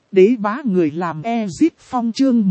Đế bá người làm Ezit Phong chương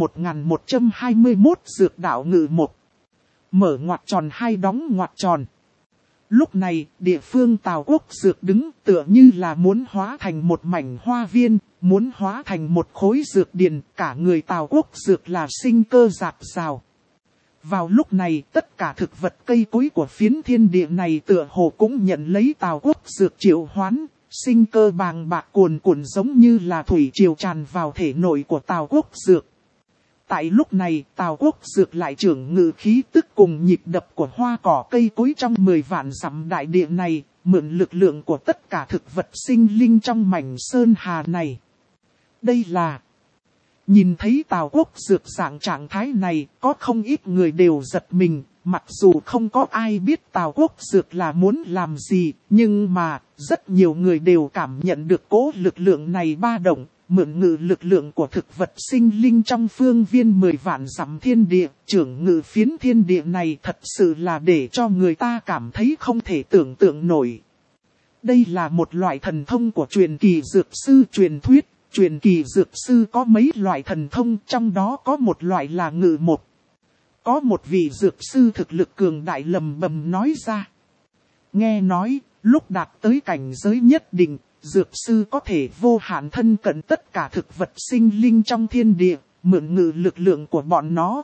1121 dược đạo ngự một. Mở ngoặc tròn hay đóng ngoặc tròn. Lúc này, địa phương Tào Quốc Dược đứng tựa như là muốn hóa thành một mảnh hoa viên, muốn hóa thành một khối dược điền, cả người Tào Quốc Dược là sinh cơ dạt dào. Vào lúc này, tất cả thực vật cây cối của phiến thiên địa này tựa hồ cũng nhận lấy Tào Quốc Dược triệu hoán, sinh cơ bàng bạc cuồn cuộn giống như là thủy triều tràn vào thể nội của Tào Quốc Dược. Tại lúc này, Tào Quốc Dược lại trưởng ngự khí tức cùng nhịp đập của hoa cỏ cây cối trong 10 vạn dặm đại địa này, mượn lực lượng của tất cả thực vật sinh linh trong mảnh sơn hà này. Đây là... Nhìn thấy Tào Quốc Dược dạng trạng thái này, có không ít người đều giật mình, mặc dù không có ai biết Tào Quốc Dược là muốn làm gì, nhưng mà, rất nhiều người đều cảm nhận được cỗ lực lượng này ba động. Mượn ngự lực lượng của thực vật sinh linh trong phương viên 10 vạn dặm thiên địa, trưởng ngự phiến thiên địa này thật sự là để cho người ta cảm thấy không thể tưởng tượng nổi. Đây là một loại thần thông của truyền kỳ dược sư truyền thuyết, truyền kỳ dược sư có mấy loại thần thông, trong đó có một loại là ngự một. Có một vị dược sư thực lực cường đại lầm bầm nói ra. Nghe nói, lúc đạt tới cảnh giới nhất định, dược sư có thể vô hạn thân cận tất cả thực vật sinh linh trong thiên địa, mượn ngự lực lượng của bọn nó.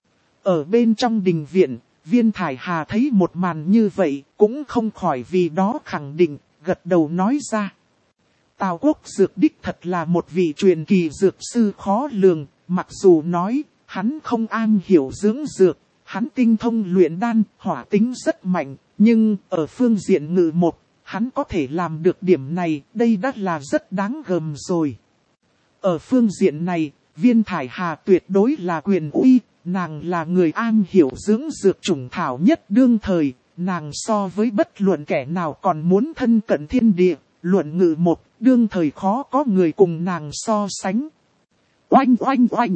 Ở bên trong đình viện, Viên Thải Hà thấy một màn như vậy, cũng không khỏi vì đó khẳng định, gật đầu nói ra. Tào Quốc Dược đích thật là một vị truyền kỳ dược sư khó lường, mặc dù nói, hắn không am hiểu dưỡng dược, hắn tinh thông luyện đan, hỏa tính rất mạnh, nhưng ở phương diện ngự một, hắn có thể làm được điểm này, đây đã là rất đáng gờm rồi. Ở phương diện này, Viên Thải Hà tuyệt đối là quyền uy, nàng là người am hiểu dưỡng dược chủng thảo nhất đương thời, nàng so với bất luận kẻ nào còn muốn thân cận thiên địa, luận ngự một, đương thời khó có người cùng nàng so sánh. Oanh oanh oanh!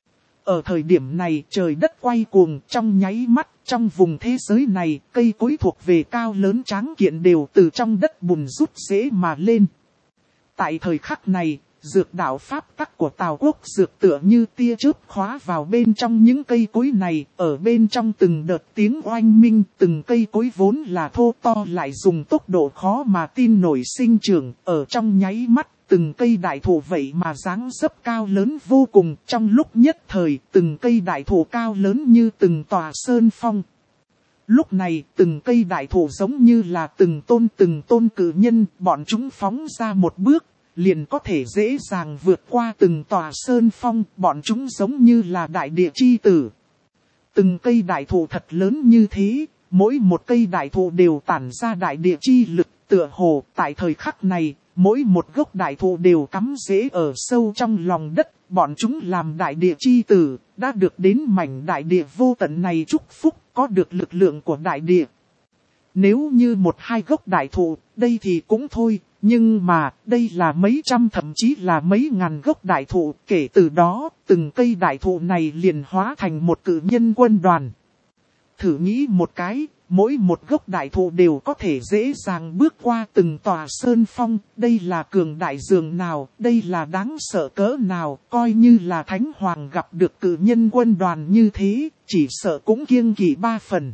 Ở thời điểm này trời đất quay cuồng trong nháy mắt, trong vùng thế giới này, cây cối thuộc về cao lớn tráng kiện đều từ trong đất bùn rút rễ mà lên. Tại thời khắc này, dược đạo pháp tắc của Tào Quốc Dược tựa như tia chớp khóa vào bên trong những cây cối này, ở bên trong từng đợt tiếng oanh minh, từng cây cối vốn là thô to lại dùng tốc độ khó mà tin nổi sinh trưởng, ở trong nháy mắt. Từng cây đại thụ vậy mà dáng dấp cao lớn vô cùng, trong lúc nhất thời, từng cây đại thụ cao lớn như từng tòa sơn phong. Lúc này, từng cây đại thụ giống như là từng tôn cử nhân, bọn chúng phóng ra một bước, liền có thể dễ dàng vượt qua từng tòa sơn phong, bọn chúng giống như là đại địa chi tử. Từng cây đại thụ thật lớn như thế, mỗi một cây đại thụ đều tản ra đại địa chi lực, tựa hồ tại thời khắc này. Mỗi một gốc đại thụ đều cắm rễ ở sâu trong lòng đất, bọn chúng làm đại địa chi tử, đã được đến mảnh đại địa vô tận này chúc phúc, có được lực lượng của đại địa. Nếu như một hai gốc đại thụ, đây thì cũng thôi, nhưng mà đây là mấy trăm thậm chí là mấy ngàn gốc đại thụ, kể từ đó, từng cây đại thụ này liền hóa thành một cự nhân quân đoàn. Thử nghĩ một cái. Mỗi một gốc đại thụ đều có thể dễ dàng bước qua từng tòa sơn phong, đây là cường đại dường nào, đây là đáng sợ cỡ nào, coi như là Thánh Hoàng gặp được cử nhân quân đoàn như thế, chỉ sợ cũng kiêng kỵ 3 phần.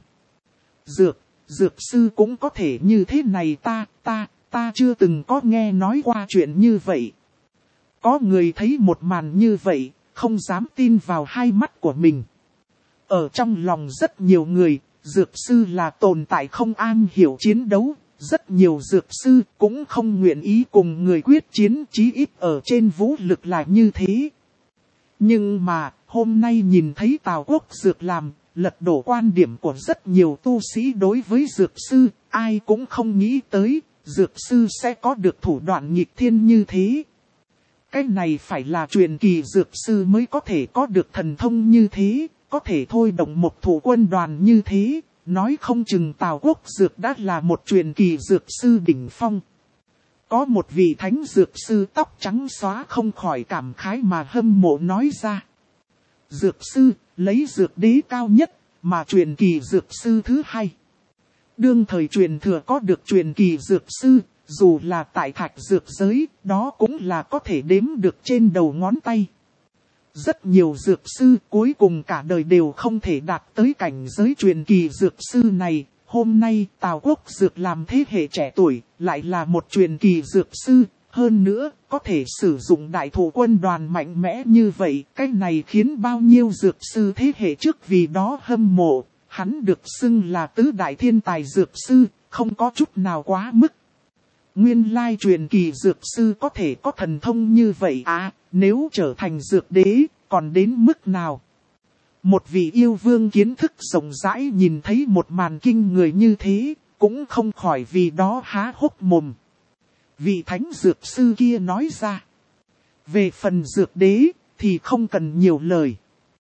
Dược sư cũng có thể như thế này ta chưa từng có nghe nói qua chuyện như vậy. Có người thấy một màn như vậy, không dám tin vào hai mắt của mình. Ở trong lòng rất nhiều người, dược sư là tồn tại không am hiểu chiến đấu, rất nhiều dược sư cũng không nguyện ý cùng người quyết chiến, chí ít ở trên vũ lực là như thế. Nhưng mà, hôm nay nhìn thấy Tào Quốc Dược làm, lật đổ quan điểm của rất nhiều tu sĩ đối với dược sư, ai cũng không nghĩ tới, dược sư sẽ có được thủ đoạn nghịch thiên như thế. Cái này phải là truyền kỳ dược sư mới có thể có được thần thông như thế. Có thể thôi động một thủ quân đoàn như thế, nói không chừng Tào Quốc Dược đã là một truyền kỳ dược sư đỉnh phong. Có một vị thánh dược sư tóc trắng xóa không khỏi cảm khái mà hâm mộ nói ra. Dược sư, lấy dược đế cao nhất, mà truyền kỳ dược sư thứ hai. Đương thời truyền thừa có được truyền kỳ dược sư, dù là tại thạch dược giới, đó cũng là có thể đếm được trên đầu ngón tay. Rất nhiều dược sư cuối cùng cả đời đều không thể đạt tới cảnh giới truyền kỳ dược sư này. Hôm nay Tào Quốc Dược làm thế hệ trẻ tuổi, lại là một truyền kỳ dược sư. Hơn nữa, có thể sử dụng đại thủ quân đoàn mạnh mẽ như vậy. Cái này khiến bao nhiêu dược sư thế hệ trước vì đó hâm mộ. Hắn được xưng là tứ đại thiên tài dược sư, không có chút nào quá mức. Nguyên lai truyền kỳ dược sư có thể có thần thông như vậy à, nếu trở thành dược đế, còn đến mức nào? Một vị yêu vương kiến thức rộng rãi nhìn thấy một màn kinh người như thế, cũng không khỏi vì đó há hốc mồm. Vị thánh dược sư kia nói ra. Về phần dược đế, thì không cần nhiều lời.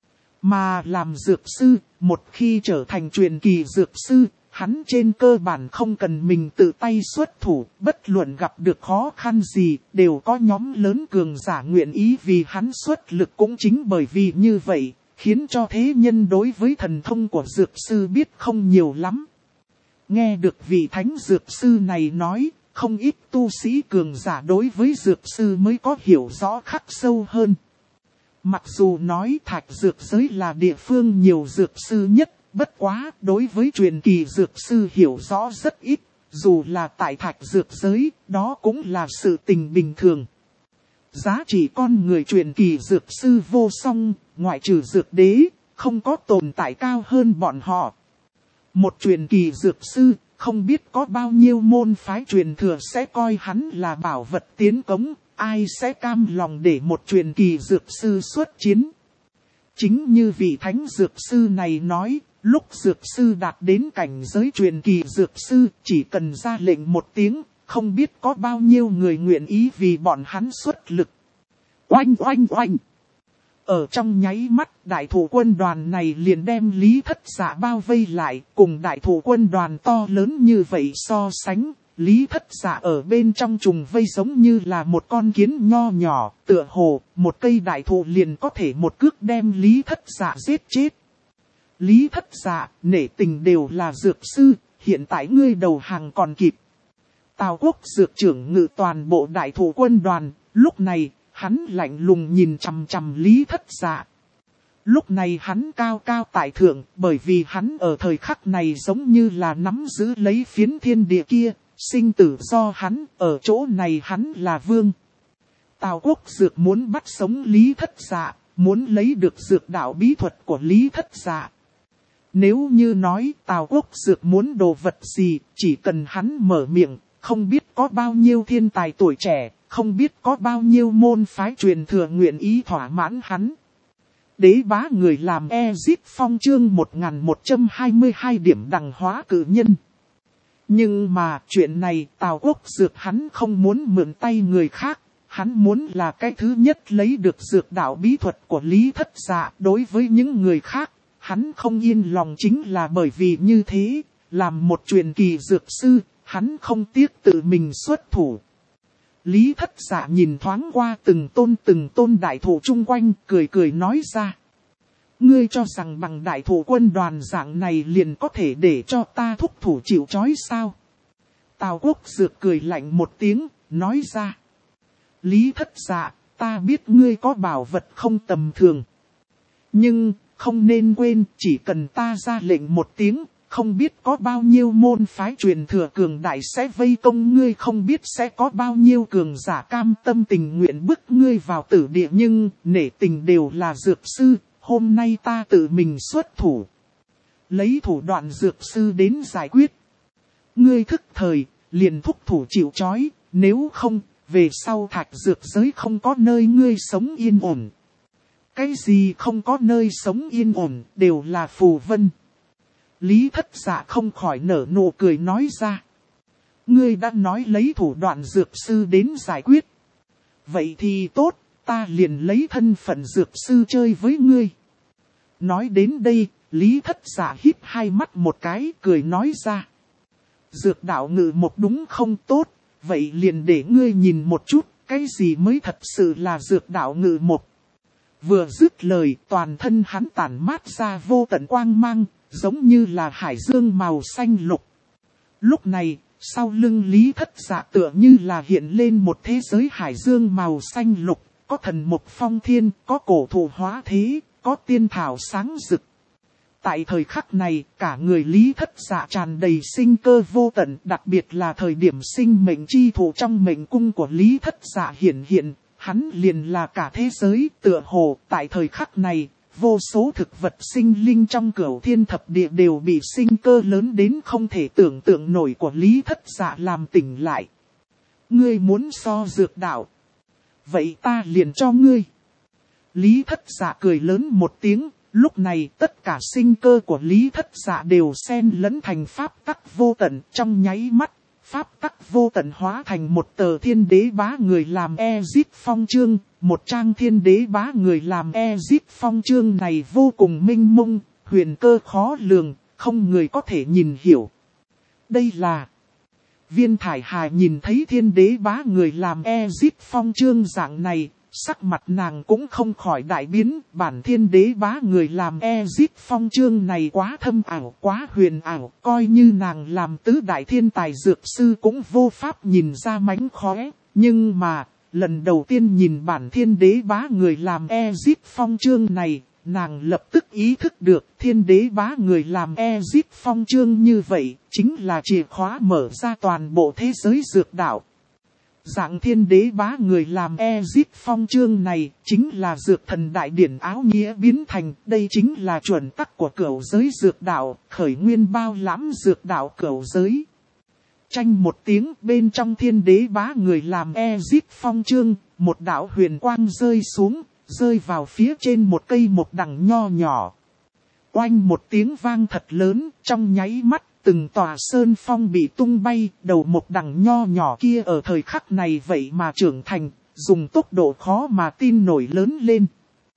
Mà làm dược sư, một khi trở thành truyền kỳ dược sư, hắn trên cơ bản không cần mình tự tay xuất thủ, bất luận gặp được khó khăn gì, đều có nhóm lớn cường giả nguyện ý vì hắn xuất lực. Cũng chính bởi vì như vậy, khiến cho thế nhân đối với thần thông của dược sư biết không nhiều lắm. Nghe được vị thánh dược sư này nói, không ít tu sĩ cường giả đối với dược sư mới có hiểu rõ khắc sâu hơn. Mặc dù nói thạch dược giới là địa phương nhiều dược sư nhất, bất quá đối với truyền kỳ dược sư hiểu rõ rất ít, dù là tại thạch dược giới, đó cũng là sự tình bình thường. Giá trị con người truyền kỳ dược sư vô song, ngoại trừ dược đế, không có tồn tại cao hơn bọn họ. Một truyền kỳ dược sư, không biết có bao nhiêu môn phái truyền thừa sẽ coi hắn là bảo vật tiến cống, ai sẽ cam lòng để một truyền kỳ dược sư xuất chiến. Chính như vị thánh dược sư này nói, lúc dược sư đạt đến cảnh giới truyền kỳ dược sư, chỉ cần ra lệnh một tiếng, không biết có bao nhiêu người nguyện ý vì bọn hắn xuất lực. Oanh oanh oanh! Ở trong nháy mắt, đại thủ quân đoàn này liền đem Lý Thất Dạ bao vây lại, cùng đại thủ quân đoàn to lớn như vậy so sánh. Lý Thất Dạ ở bên trong trùng vây giống như là một con kiến nho nhỏ, tựa hồ, một cây đại thụ liền có thể một cước đem Lý Thất Dạ giết chết. Lý Thất Dạ, nể tình đều là dược sư, hiện tại ngươi đầu hàng còn kịp. Tào Quốc dược trưởng ngự toàn bộ đại thủ quân đoàn, lúc này, hắn lạnh lùng nhìn chằm chằm Lý Thất Dạ. Lúc này hắn cao cao tại thượng, bởi vì hắn ở thời khắc này giống như là nắm giữ lấy phiến thiên địa kia, sinh tử do hắn, ở chỗ này hắn là vương. Tào Quốc dược muốn bắt sống Lý Thất Dạ, muốn lấy được dược đạo bí thuật của Lý Thất Dạ. Nếu như nói Tào Quốc dược muốn đồ vật gì, chỉ cần hắn mở miệng, không biết có bao nhiêu thiên tài tuổi trẻ, không biết có bao nhiêu môn phái truyền thừa nguyện ý thỏa mãn hắn. Đế bá người làm Ezit Phong chương 1122 điểm đằng hóa cử nhân. Nhưng mà chuyện này Tào Quốc dược hắn không muốn mượn tay người khác, hắn muốn là cái thứ nhất lấy được dược đạo bí thuật của Lý Thất Dạ. Đối với những người khác, hắn không yên lòng chính là bởi vì như thế, làm một truyền kỳ dược sư, hắn không tiếc tự mình xuất thủ. Lý Thất Dạ nhìn thoáng qua từng tôn đại thủ chung quanh, cười cười nói ra. Ngươi cho rằng bằng đại thủ quân đoàn dạng này liền có thể để cho ta thúc thủ chịu trói sao? Tào Quốc dược cười lạnh một tiếng, nói ra. Lý Thất Dạ, ta biết ngươi có bảo vật không tầm thường. Nhưng, không nên quên, chỉ cần ta ra lệnh một tiếng, không biết có bao nhiêu môn phái truyền thừa cường đại sẽ vây công ngươi, không biết sẽ có bao nhiêu cường giả cam tâm tình nguyện bức ngươi vào tử địa, nhưng nể tình đều là dược sư, hôm nay ta tự mình xuất thủ. Lấy thủ đoạn dược sư đến giải quyết. Ngươi thức thời, liền thúc thủ chịu trói, nếu không, về sau thạch dược giới không có nơi ngươi sống yên ổn. Cái gì không có nơi sống yên ổn, đều là phù vân. Lý Thất Dạ không khỏi nở nụ cười nói ra. Ngươi đã nói lấy thủ đoạn dược sư đến giải quyết. Vậy thì tốt, ta liền lấy thân phận dược sư chơi với ngươi. Nói đến đây, Lý Thất Dạ híp hai mắt một cái, cười nói ra. Dược đạo ngự một đúng không tốt, vậy liền để ngươi nhìn một chút, cái gì mới thật sự là dược đạo ngự một. Vừa dứt lời, toàn thân hắn tản mát ra vô tận quang mang, giống như là hải dương màu xanh lục. Lúc này, Sau lưng Lý Thất Dạ tựa như là hiện lên một thế giới hải dương màu xanh lục, có thần mục phong thiên, có cổ thụ hóa thế, có tiên thảo sáng rực. Tại thời khắc này, cả người Lý Thất Dạ tràn đầy sinh cơ vô tận, đặc biệt là thời điểm sinh mệnh chi thủ trong mệnh cung của Lý Thất Dạ hiện, hắn liền là cả thế giới, tựa hồ, tại thời khắc này, vô số thực vật sinh linh trong cửu thiên thập địa đều bị sinh cơ lớn đến không thể tưởng tượng nổi của Lý Thất Dạ làm tỉnh lại. Ngươi muốn so dược đạo? Vậy ta liền cho ngươi. Lý Thất Dạ cười lớn một tiếng. Lúc này tất cả sinh cơ của Lý Thất Dạ đều xen lẫn thành pháp tắc vô tận, trong nháy mắt. Pháp tắc vô tận hóa thành một tờ thiên đế bá người làm Ezit phong chương. Một trang thiên đế bá người làm Ezit phong chương này vô cùng minh mông, huyền cơ khó lường, không người có thể nhìn hiểu. Đây là... Viên Thải Hà nhìn thấy thiên đế bá người làm Ezit phong chương dạng này, sắc mặt nàng cũng không khỏi đại biến. Bản thiên đế bá người làm Ezit phong chương này quá thâm ảo, quá huyền ảo, coi như nàng làm tứ đại thiên tài dược sư cũng vô pháp nhìn ra mánh khóe. Nhưng mà, lần đầu tiên nhìn bản thiên đế bá người làm Ezit phong chương này, nàng lập tức ý thức được thiên đế bá người làm Ezit phong chương như vậy, chính là chìa khóa mở ra toàn bộ thế giới dược đạo. Dạng thiên đế bá người làm Ezit phong chương này, chính là dược thần đại điển áo nghĩa biến thành, đây chính là chuẩn tắc của cửu giới dược đạo, khởi nguyên bao lãm dược đạo cửu giới. Tranh một tiếng bên trong thiên đế bá người làm Ezit phong chương, một đạo huyền quang rơi xuống, rơi vào phía trên một cây mộc đằng nho nhỏ. Oanh một tiếng vang thật lớn, trong nháy mắt, từng tòa sơn phong bị tung bay, đầu mộc đằng nho nhỏ kia ở thời khắc này vậy mà trưởng thành, dùng tốc độ khó mà tin nổi lớn lên.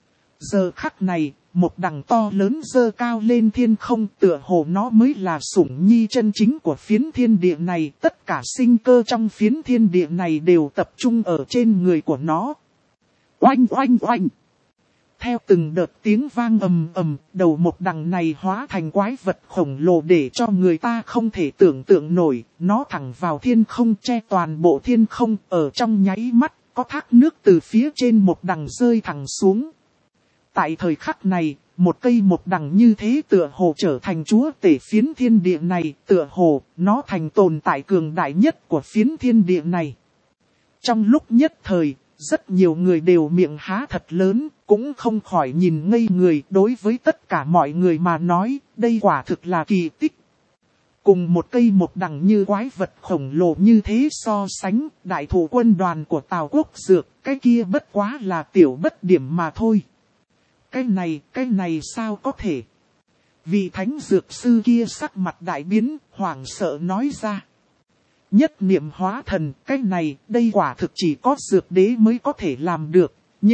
Giờ khắc này, mộc đằng to lớn dơ cao lên thiên không, tựa hồ nó mới là sủng nhi chân chính của phiến thiên địa này, tất cả sinh cơ trong phiến thiên địa này đều tập trung ở trên người của nó. Oanh oanh oanh! Theo từng đợt tiếng vang ầm ầm, đầu mộc đằng này hóa thành quái vật khổng lồ để cho người ta không thể tưởng tượng nổi, nó thẳng vào thiên không che toàn bộ thiên không, ở trong nháy mắt, có thác nước từ phía trên mộc đằng rơi thẳng xuống. Tại thời khắc này, một cây mộc đằng như thế tựa hồ trở thành chúa tể phiến thiên địa này, tựa hồ nó thành tồn tại cường đại nhất của phiến thiên địa này. Trong lúc nhất thời, rất nhiều người đều miệng há thật lớn, cũng không khỏi nhìn ngây người. Đối với tất cả mọi người mà nói, đây quả thực là kỳ tích. Cùng một cây mộc đằng như quái vật khổng lồ như thế so sánh, đại thủ quân đoàn của Tào Quốc Dược, cái kia bất quá là tiểu bất điểm mà thôi. Cái này sao có thể? Vị thánh dược sư kia sắc mặt đại biến, hoảng sợ nói ra. Nhất niệm hóa thần, cái này, đây quả thực chỉ có dược đế mới có thể làm được.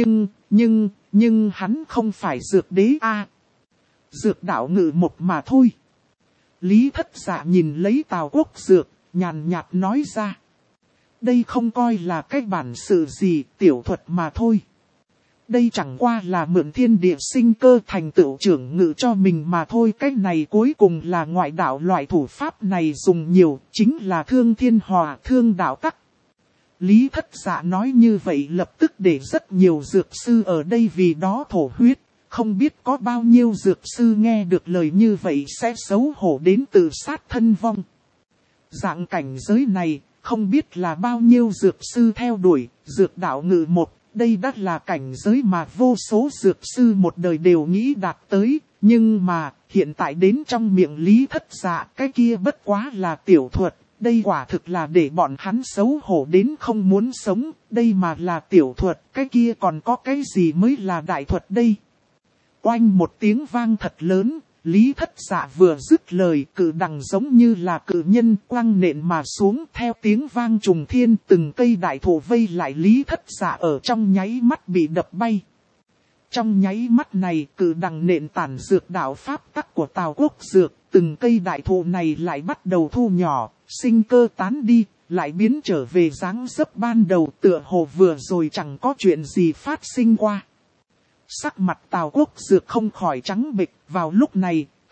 Nhưng hắn không phải dược đế a, dược đạo ngự một mà thôi. Lý Thất Dạ nhìn lấy Tào Quốc Dược, nhàn nhạt nói ra. Đây không coi là cái bản sự gì, tiểu thuật mà thôi. Đây chẳng qua là mượn thiên địa sinh cơ thành tựu trưởng ngự cho mình mà thôi. Cái này cuối cùng là ngoại đạo, loại thủ pháp này dùng nhiều, chính là thương thiên hòa, thương đạo tắc. Lý Thất Dạ nói như vậy lập tức để rất nhiều dược sư ở đây vì đó thổ huyết. Không biết có bao nhiêu dược sư nghe được lời như vậy sẽ xấu hổ đến tự sát thân vong. Dạng cảnh giới này, không biết là bao nhiêu dược sư theo đuổi, dược đạo ngự một. Đây đã là cảnh giới mà vô số dược sư một đời đều nghĩ đạt tới, nhưng mà hiện tại đến trong miệng Lý Thất Dạ cái kia bất quá là tiểu thuật, đây quả thực là để bọn hắn xấu hổ đến không muốn sống, đây mà là tiểu thuật, cái kia còn có cái gì mới là đại thuật đây. Oanh một tiếng vang thật lớn, Lý Thất Dạ vừa dứt lời, cự đằng giống như là cự nhân quăng nện mà xuống, theo tiếng vang trùng thiên, từng cây đại thụ vây lại Lý Thất Dạ ở trong nháy mắt bị đập bay. Trong nháy mắt này, cự đằng nện tản dược đạo pháp tắc của Tào Quốc Dược, từng cây đại thụ này lại bắt đầu thu nhỏ, sinh cơ tán đi, lại biến trở về dáng dấp ban đầu, tựa hồ vừa rồi chẳng có chuyện gì phát sinh qua. Sắc mặt Tào Quốc Dược không khỏi trắng bệch, vào lúc này,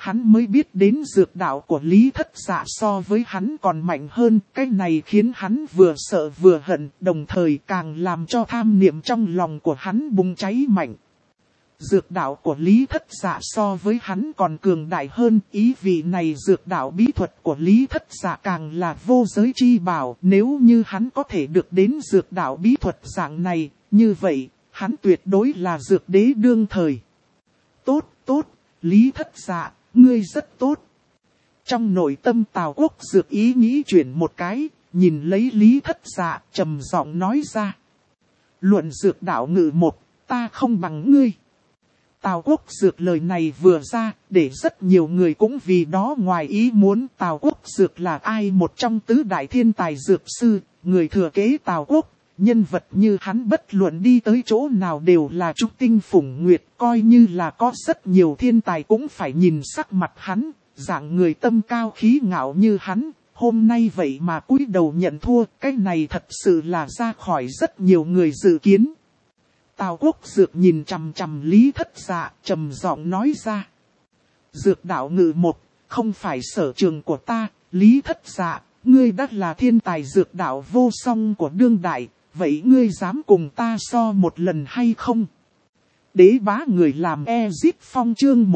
hắn mới biết đến dược đạo của Lý Thất Dạ so với hắn còn mạnh hơn. Cái này khiến hắn vừa sợ vừa hận, đồng thời càng làm cho tham niệm trong lòng của hắn bùng cháy mạnh. Dược đạo của Lý Thất Dạ so với hắn còn cường đại hơn, ý vị này dược đạo bí thuật của Lý Thất Dạ càng là vô giới chi bảo. Nếu như hắn có thể được đến dược đạo bí thuật dạng này, như vậy, hắn tuyệt đối là dược đế đương thời. Tốt, tốt, Lý Thất Dạ, ngươi rất tốt. Trong nội tâm Tào Quốc Dược ý nghĩ chuyển một cái, nhìn lấy Lý Thất Dạ, trầm giọng nói ra. Luận dược đạo ngự một, ta không bằng ngươi. Tào Quốc Dược lời này vừa ra, để rất nhiều người cũng vì đó ngoài ý muốn. Tào Quốc Dược là ai? Một trong tứ đại thiên tài dược sư, người thừa kế Tào Quốc. Nhân vật như hắn bất luận đi tới chỗ nào đều là trúc tinh phủng nguyệt, coi như là có rất nhiều thiên tài cũng phải nhìn sắc mặt hắn, dạng người tâm cao khí ngạo như hắn, hôm nay vậy mà cúi đầu nhận thua, cái này thật sự là ra khỏi rất nhiều người dự kiến. Tào Quốc Dược nhìn chằm chằm Lý Thất Dạ, trầm giọng nói ra. Dược đạo ngự một, không phải sở trường của ta, Lý Thất Dạ, ngươi đã là thiên tài dược đạo vô song của đương đại. Vậy ngươi dám cùng ta so một lần hay không? Đế bá người làm Ezip Phong chương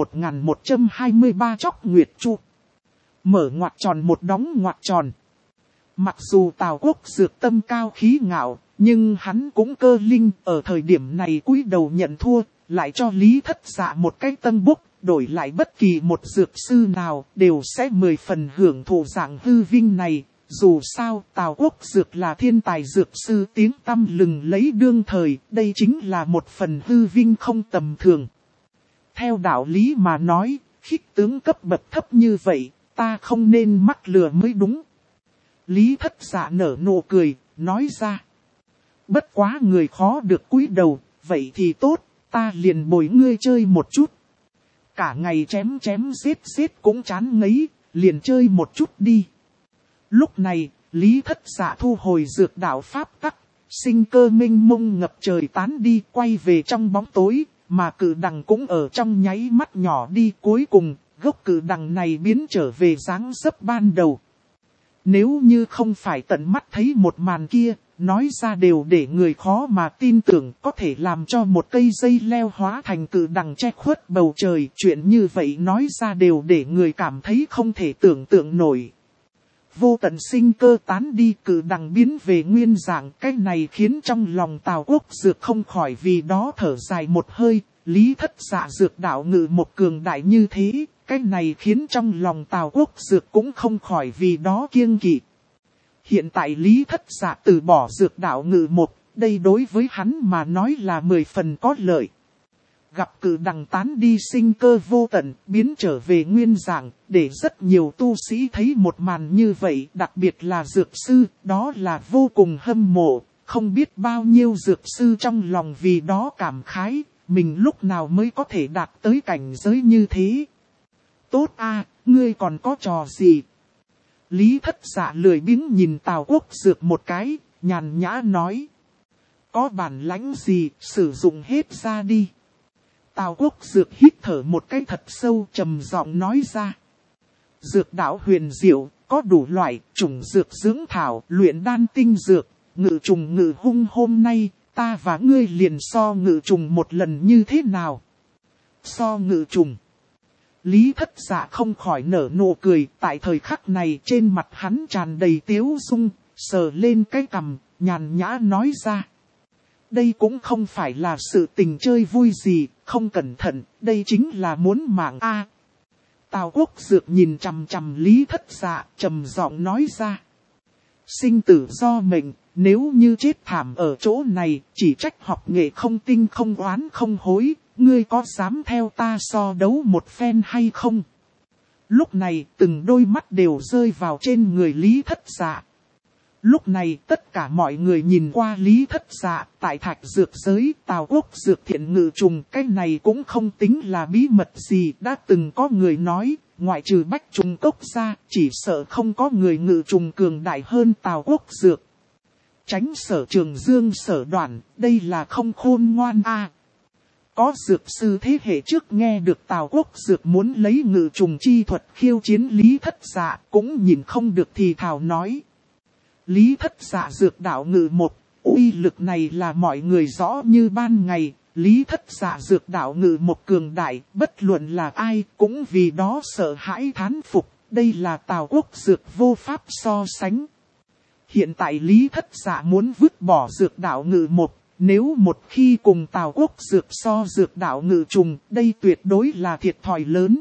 1123 chóc Nguyệt Chu. Mở ngoặc tròn một đóng ngoặc tròn. Mặc dù Tào Quốc Dược tâm cao khí ngạo, nhưng hắn cũng cơ linh, ở thời điểm này cúi đầu nhận thua, lại cho Lý Thất Dạ một cái tân bốc, đổi lại bất kỳ một dược sư nào, đều sẽ 10 phần hưởng thụ dạng hư vinh này. Dù sao, Tào Quốc Dược là thiên tài dược sư tiếng tăm lừng lấy đương thời, đây chính là một phần hư vinh không tầm thường. Theo đạo lý mà nói, khích tướng cấp bậc thấp như vậy, ta không nên mắc lừa mới đúng. Lý Thất Dạ nở nụ cười, nói ra. Bất quá người khó được cúi đầu, vậy thì tốt, ta liền bồi ngươi chơi một chút. Cả ngày chém chém giết giết cũng chán ngấy, liền chơi một chút đi. Lúc này, Lý Thất Dạ thu hồi dược đạo pháp tắc, sinh cơ mênh mông ngập trời tán đi, quay về trong bóng tối, mà cự đằng cũng ở trong nháy mắt nhỏ đi. Cuối cùng, gốc cự đằng này biến trở về dáng dấp ban đầu. Nếu như không phải tận mắt thấy một màn kia, nói ra đều để người khó mà tin tưởng, có thể làm cho một cây dây leo hóa thành cự đằng che khuất bầu trời. Chuyện như vậy nói ra đều để người cảm thấy không thể tưởng tượng nổi. Vô tận sinh cơ tán đi, cự đằng biến về nguyên dạng, cái này khiến trong lòng Tào Quốc Dược không khỏi vì đó thở dài một hơi. Lý Thất Dạ dược đạo ngự một cường đại như thế, cái này khiến trong lòng Tào Quốc Dược cũng không khỏi vì đó kiêng kỵ. Hiện tại Lý Thất Dạ từ bỏ dược đạo ngự một, đây đối với hắn mà nói là 10 phần có lợi. Gặp cự đằng tán đi sinh cơ vô tận, biến trở về nguyên dạng, để rất nhiều tu sĩ thấy một màn như vậy, đặc biệt là dược sư, đó là vô cùng hâm mộ, không biết bao nhiêu dược sư trong lòng vì đó cảm khái, mình lúc nào mới có thể đạt tới cảnh giới như thế. Tốt a, ngươi còn có trò gì? Lý Thất Dạ lười biếng nhìn Tào Quốc Dược một cái, nhàn nhã nói. Có bản lãnh gì, sử dụng hết ra đi. Tào Quốc Dược hít thở một cái thật sâu, trầm giọng nói ra. Dược đạo huyền diệu, có đủ loại, chủng dược dưỡng thảo, luyện đan tinh dược, ngự trùng ngự hung. Hôm nay, ta và ngươi liền so ngự trùng một lần như thế nào? So ngự trùng. Lý Thất Dạ không khỏi nở nụ cười, tại thời khắc này trên mặt hắn tràn đầy tiếu dung, sờ lên cái cằm, nhàn nhã nói ra. Đây cũng không phải là sự tình chơi vui gì, không cẩn thận, đây chính là muốn mạng a. Tào Quốc Dược nhìn chằm chằm Lý Thất Dạ, trầm giọng nói ra. Sinh tử do mệnh, nếu như chết thảm ở chỗ này, chỉ trách học nghệ không tinh không oán không hối, ngươi có dám theo ta so đấu một phen hay không? Lúc này, từng đôi mắt đều rơi vào trên người Lý Thất Dạ. Lúc này tất cả mọi người nhìn qua Lý Thất Dạ, tại thạch dược giới, Tào Quốc Dược thiện ngự trùng, cái này cũng không tính là bí mật gì, đã từng có người nói, ngoại trừ Bách Trùng Cốc ra, chỉ sợ không có người ngự trùng cường đại hơn Tào Quốc Dược. Tránh Sở Trường Dương Sở Đoản, đây là không khôn ngoan a. Có dược sư thế hệ trước nghe được Tào Quốc Dược muốn lấy ngự trùng chi thuật khiêu chiến Lý Thất Dạ, cũng nhìn không được thì thào nói. Lý Thất Dạ dược đạo ngự một, uy lực này là mọi người rõ như ban ngày. Lý Thất Dạ dược đạo ngự một cường đại, bất luận là ai cũng vì đó sợ hãi thán phục. Đây là Tào Quốc Dược vô pháp so sánh. Hiện tại Lý Thất Dạ muốn vứt bỏ dược đạo ngự một. Nếu một khi cùng Tào Quốc Dược so dược đạo ngự trùng, đây tuyệt đối là thiệt thòi lớn.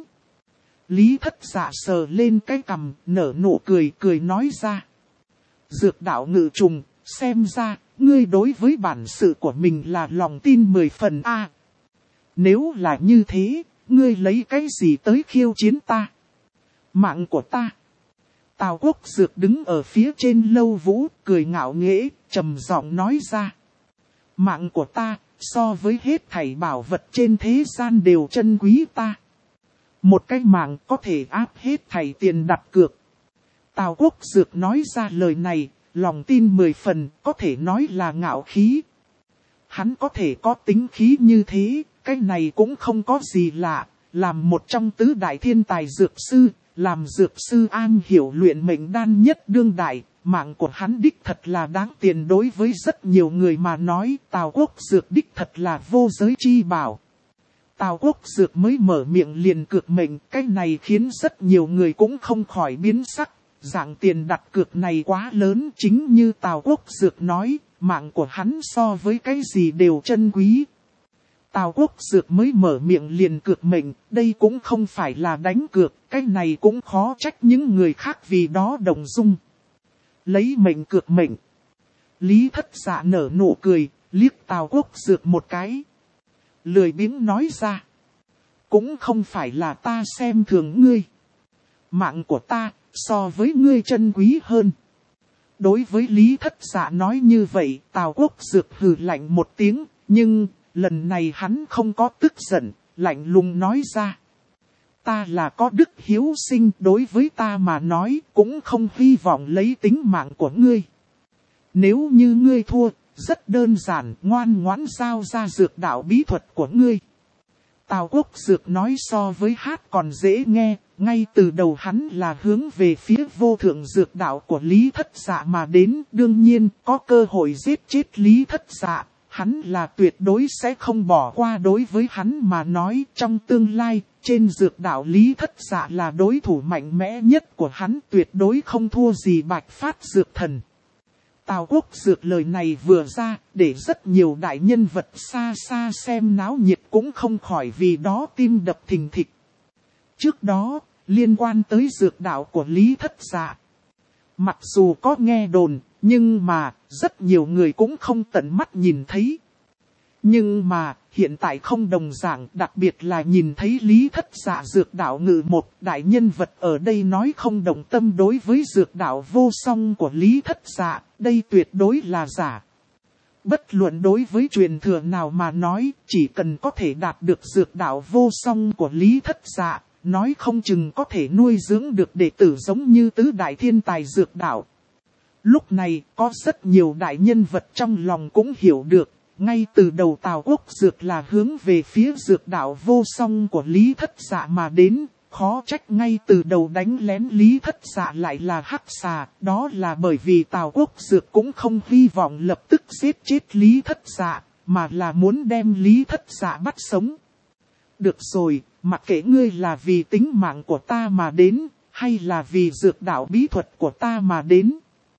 Lý Thất Dạ sờ lên cái cằm, nở nụ cười nói ra. Dược đạo ngự trùng, xem ra, ngươi đối với bản sự của mình là lòng tin 10 phần a. Nếu là như thế, ngươi lấy cái gì tới khiêu chiến ta? Mạng của ta. Tào Quốc Dược đứng ở phía trên lâu vũ, cười ngạo nghễ, trầm giọng nói ra. Mạng của ta, so với hết thảy bảo vật trên thế gian đều trân quý ta. Một cái mạng có thể áp hết thảy tiền đặt cược. Tào Quốc Dược nói ra lời này, lòng tin 10 phần, có thể nói là ngạo khí. Hắn có thể có tính khí như thế, cái này cũng không có gì lạ, làm một trong tứ đại thiên tài dược sư, làm dược sư an hiểu luyện mệnh đan nhất đương đại. Mạng của hắn đích thật là đáng tiền đối với rất nhiều người mà nói Tào Quốc Dược đích thật là vô giới chi bảo. Tào Quốc Dược mới mở miệng liền cược mệnh, cái này khiến rất nhiều người cũng không khỏi biến sắc. Dạng tiền đặt cược này quá lớn, chính như Tào Quốc Dược nói, mạng của hắn so với cái gì đều trân quý. Tào Quốc Dược mới mở miệng liền cược mệnh, đây cũng không phải là đánh cược, cái này cũng khó trách những người khác vì đó động dung. Lấy mệnh cược mệnh. Lý Thất Dạ nở nụ cười, liếc Tào Quốc Dược một cái. Lười biếng nói ra. Cũng không phải là ta xem thường ngươi. Mạng của ta, so với ngươi trân quý hơn. Đối với Lý Thất Dạ nói như vậy, Tào Quốc Dược hừ lạnh một tiếng, nhưng lần này hắn không có tức giận, lạnh lùng nói ra. Ta là có đức hiếu sinh, đối với ta mà nói cũng không hy vọng lấy tính mạng của ngươi. Nếu như ngươi thua, rất đơn giản, ngoan ngoãn giao ra dược đạo bí thuật của ngươi. Tào Quốc Dược nói so với hát còn dễ nghe, ngay từ đầu hắn là hướng về phía vô thượng dược đạo của Lý Thất Dạ mà đến, đương nhiên có cơ hội giết chết Lý Thất Dạ. Hắn là tuyệt đối sẽ không bỏ qua đối với hắn mà nói trong tương lai, trên dược đạo Lý Thất Dạ là đối thủ mạnh mẽ nhất của hắn tuyệt đối không thua gì Bạch Phát Dược Thần. Tào Quốc Dược lời này vừa ra, để rất nhiều đại nhân vật xa xa xem náo nhiệt cũng không khỏi vì đó tim đập thình thịch. Trước đó, liên quan tới dược đạo của Lý Thất Dạ. Mặc dù có nghe đồn, nhưng mà, rất nhiều người cũng không tận mắt nhìn thấy. Nhưng mà, hiện tại không đồng dạng, đặc biệt là nhìn thấy Lý Thất Dạ dược đạo ngự một đại nhân vật ở đây nói không đồng tâm đối với dược đạo vô song của Lý Thất Dạ, đây tuyệt đối là giả. Bất luận đối với truyền thừa nào mà nói, chỉ cần có thể đạt được dược đạo vô song của Lý Thất Dạ, nói không chừng có thể nuôi dưỡng được đệ tử giống như tứ đại thiên tài dược đạo. Lúc này, có rất nhiều đại nhân vật trong lòng cũng hiểu được, ngay từ đầu Tào Quốc Dược là hướng về phía dược đạo vô song của Lý Thất Dạ mà đến, khó trách ngay từ đầu đánh lén Lý Thất Dạ lại là hắc xà, đó là bởi vì Tào Quốc Dược cũng không hy vọng lập tức giết chết Lý Thất Dạ, mà là muốn đem Lý Thất Dạ bắt sống. Được rồi, mặc kệ ngươi là vì tính mạng của ta mà đến, hay là vì dược đạo bí thuật của ta mà đến.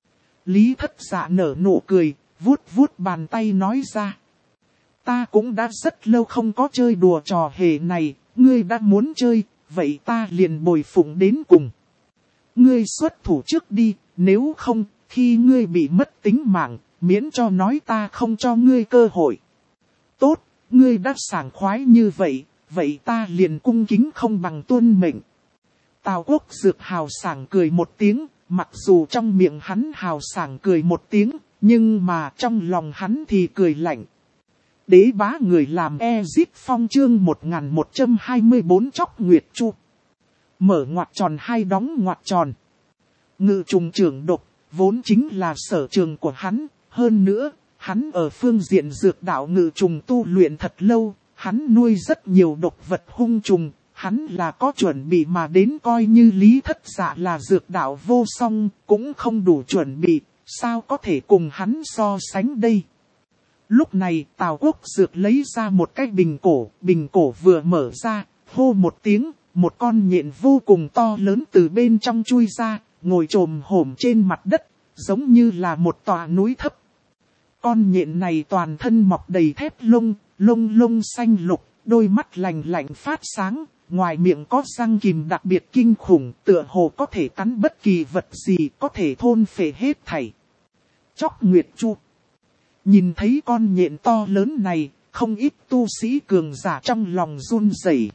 Lý Thất Dạ nở nụ cười, vuốt vuốt bàn tay nói ra. Ta cũng đã rất lâu không có chơi đùa trò hề này, ngươi đã muốn chơi, vậy ta liền bồi phụng đến cùng. Ngươi xuất thủ trước đi, nếu không, khi ngươi bị mất tính mạng, miễn cho nói ta không cho ngươi cơ hội. Tốt, ngươi đã sảng khoái như vậy, vậy ta liền cung kính không bằng tuân mệnh. Tào Quốc Dược hào sảng cười một tiếng, mặc dù trong miệng hắn hào sảng cười một tiếng, nhưng mà trong lòng hắn thì cười lạnh. Đế bá người làm Ezip Phong chương 1124 chóc Nguyệt Chu. Mở ngoặc tròn hai đóng ngoặc tròn. Ngự trùng trưởng độc, vốn chính là sở trường của hắn. Hơn nữa, hắn ở phương diện dược đạo ngự trùng tu luyện thật lâu. Hắn nuôi rất nhiều độc vật hung trùng, hắn là có chuẩn bị mà đến, coi như Lý Thất Dạ là dược đạo vô song, cũng không đủ chuẩn bị, sao có thể cùng hắn so sánh đây. Lúc này Tào Quốc Dược lấy ra một cái bình cổ vừa mở ra, hô một tiếng, một con nhện vô cùng to lớn từ bên trong chui ra, ngồi chồm hổm trên mặt đất, giống như là một tòa núi thấp. Con nhện này toàn thân mọc đầy thép lông, lông xanh lục, đôi mắt lạnh lạnh phát sáng, ngoài miệng có răng kìm đặc biệt kinh khủng, tựa hồ có thể cắn bất kỳ vật gì, có thể thôn phệ hết thảy. Chóc Nguyệt Chu. Nhìn thấy con nhện to lớn này, không ít tu sĩ cường giả trong lòng run rẩy.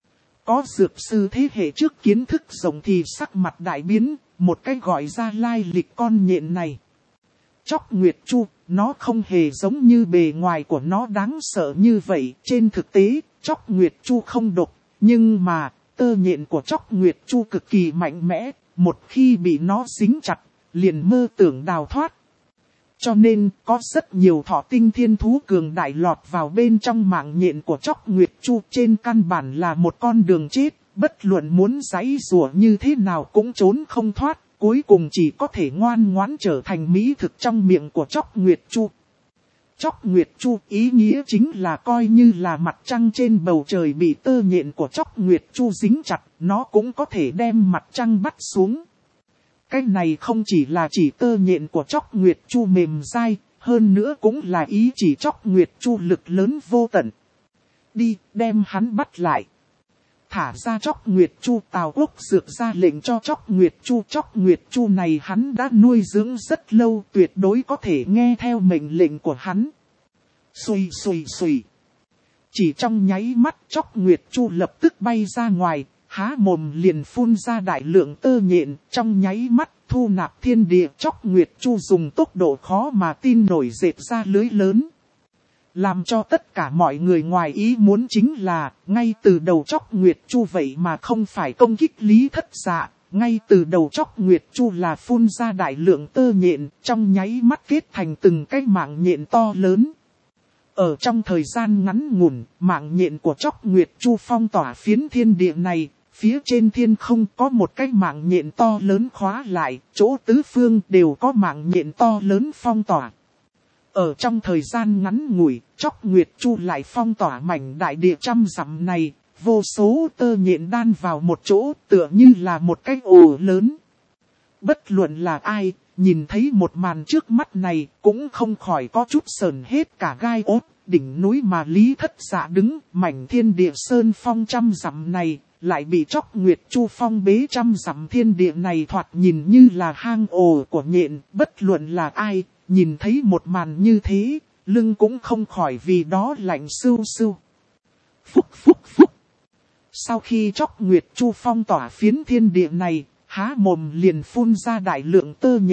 Có dược sư thế hệ trước kiến thức rộng thì sắc mặt đại biến, một cái gọi ra lai lịch con nhện này. Chóc Nguyệt Chu, nó không hề giống như bề ngoài của nó đáng sợ như vậy. Trên thực tế, Chóc Nguyệt Chu không độc, nhưng mà tơ nhện của Chóc Nguyệt Chu cực kỳ mạnh mẽ, một khi bị nó dính chặt, liền mơ tưởng đào thoát. Cho nên, có rất nhiều thọ tinh thiên thú cường đại lọt vào bên trong mạng nhện của Chóc Nguyệt Chu, trên căn bản là một con đường chết, bất luận muốn giãy giụa như thế nào cũng trốn không thoát, cuối cùng chỉ có thể ngoan ngoãn trở thành mỹ thực trong miệng của Chóc Nguyệt Chu. Chóc Nguyệt Chu ý nghĩa chính là coi như là mặt trăng trên bầu trời bị tơ nhện của Chóc Nguyệt Chu dính chặt, nó cũng có thể đem mặt trăng bắt xuống. Cái này không chỉ là chỉ tơ nhện của Chóc Nguyệt Chu mềm dai, hơn nữa cũng là ý chỉ Chóc Nguyệt Chu lực lớn vô tận. Đi, đem hắn bắt lại. Thả ra Chóc Nguyệt Chu. Tào Quốc Dược ra lệnh cho Chóc Nguyệt Chu. Chóc Nguyệt Chu này hắn đã nuôi dưỡng rất lâu, tuyệt đối có thể nghe theo mệnh lệnh của hắn. Xùi xùi xùi. Chỉ trong nháy mắt Chóc Nguyệt Chu lập tức bay ra ngoài, há mồm liền phun ra đại lượng tơ nhện, trong nháy mắt thu nạp thiên địa. Chóc Nguyệt Chu dùng tốc độ khó mà tin nổi dệt ra lưới lớn. Làm cho tất cả mọi người ngoài ý muốn chính là, ngay từ đầu Chóc Nguyệt Chu vậy mà không phải công kích Lý Thất Dạ, ngay từ đầu Chóc Nguyệt Chu là phun ra đại lượng tơ nhện, trong nháy mắt kết thành từng cái mạng nhện to lớn. Ở trong thời gian ngắn ngủn, mạng nhện của Chóc Nguyệt Chu phong tỏa phiến thiên địa này, phía trên thiên không có một cái mạng nhện to lớn khóa lại, chỗ tứ phương đều có mạng nhện to lớn phong tỏa. Ở trong thời gian ngắn ngủi, Chóc Nguyệt Chu lại phong tỏa mảnh đại địa trăm dặm này, vô số tơ nhện đan vào một chỗ, tựa như là một cái ổ lớn. Bất luận là ai, nhìn thấy một màn trước mắt này, cũng không khỏi có chút sờn hết cả gai ốt. Đỉnh núi mà Lý Thất Dạ đứng, mảnh thiên địa sơn phong trăm dặm này, lại bị Chóc Nguyệt Chu phong bế trăm dặm thiên địa này, thoạt nhìn như là hang ổ của nhện. Bất luận là ai, nhìn thấy một màn như thế, lưng cũng không khỏi vì đó lạnh sưu sưu. Phúc phúc phúc. Sau khi Chóc Nguyệt Chu phong tỏa phiến thiên địa này, há mồm liền phun ra đại lượng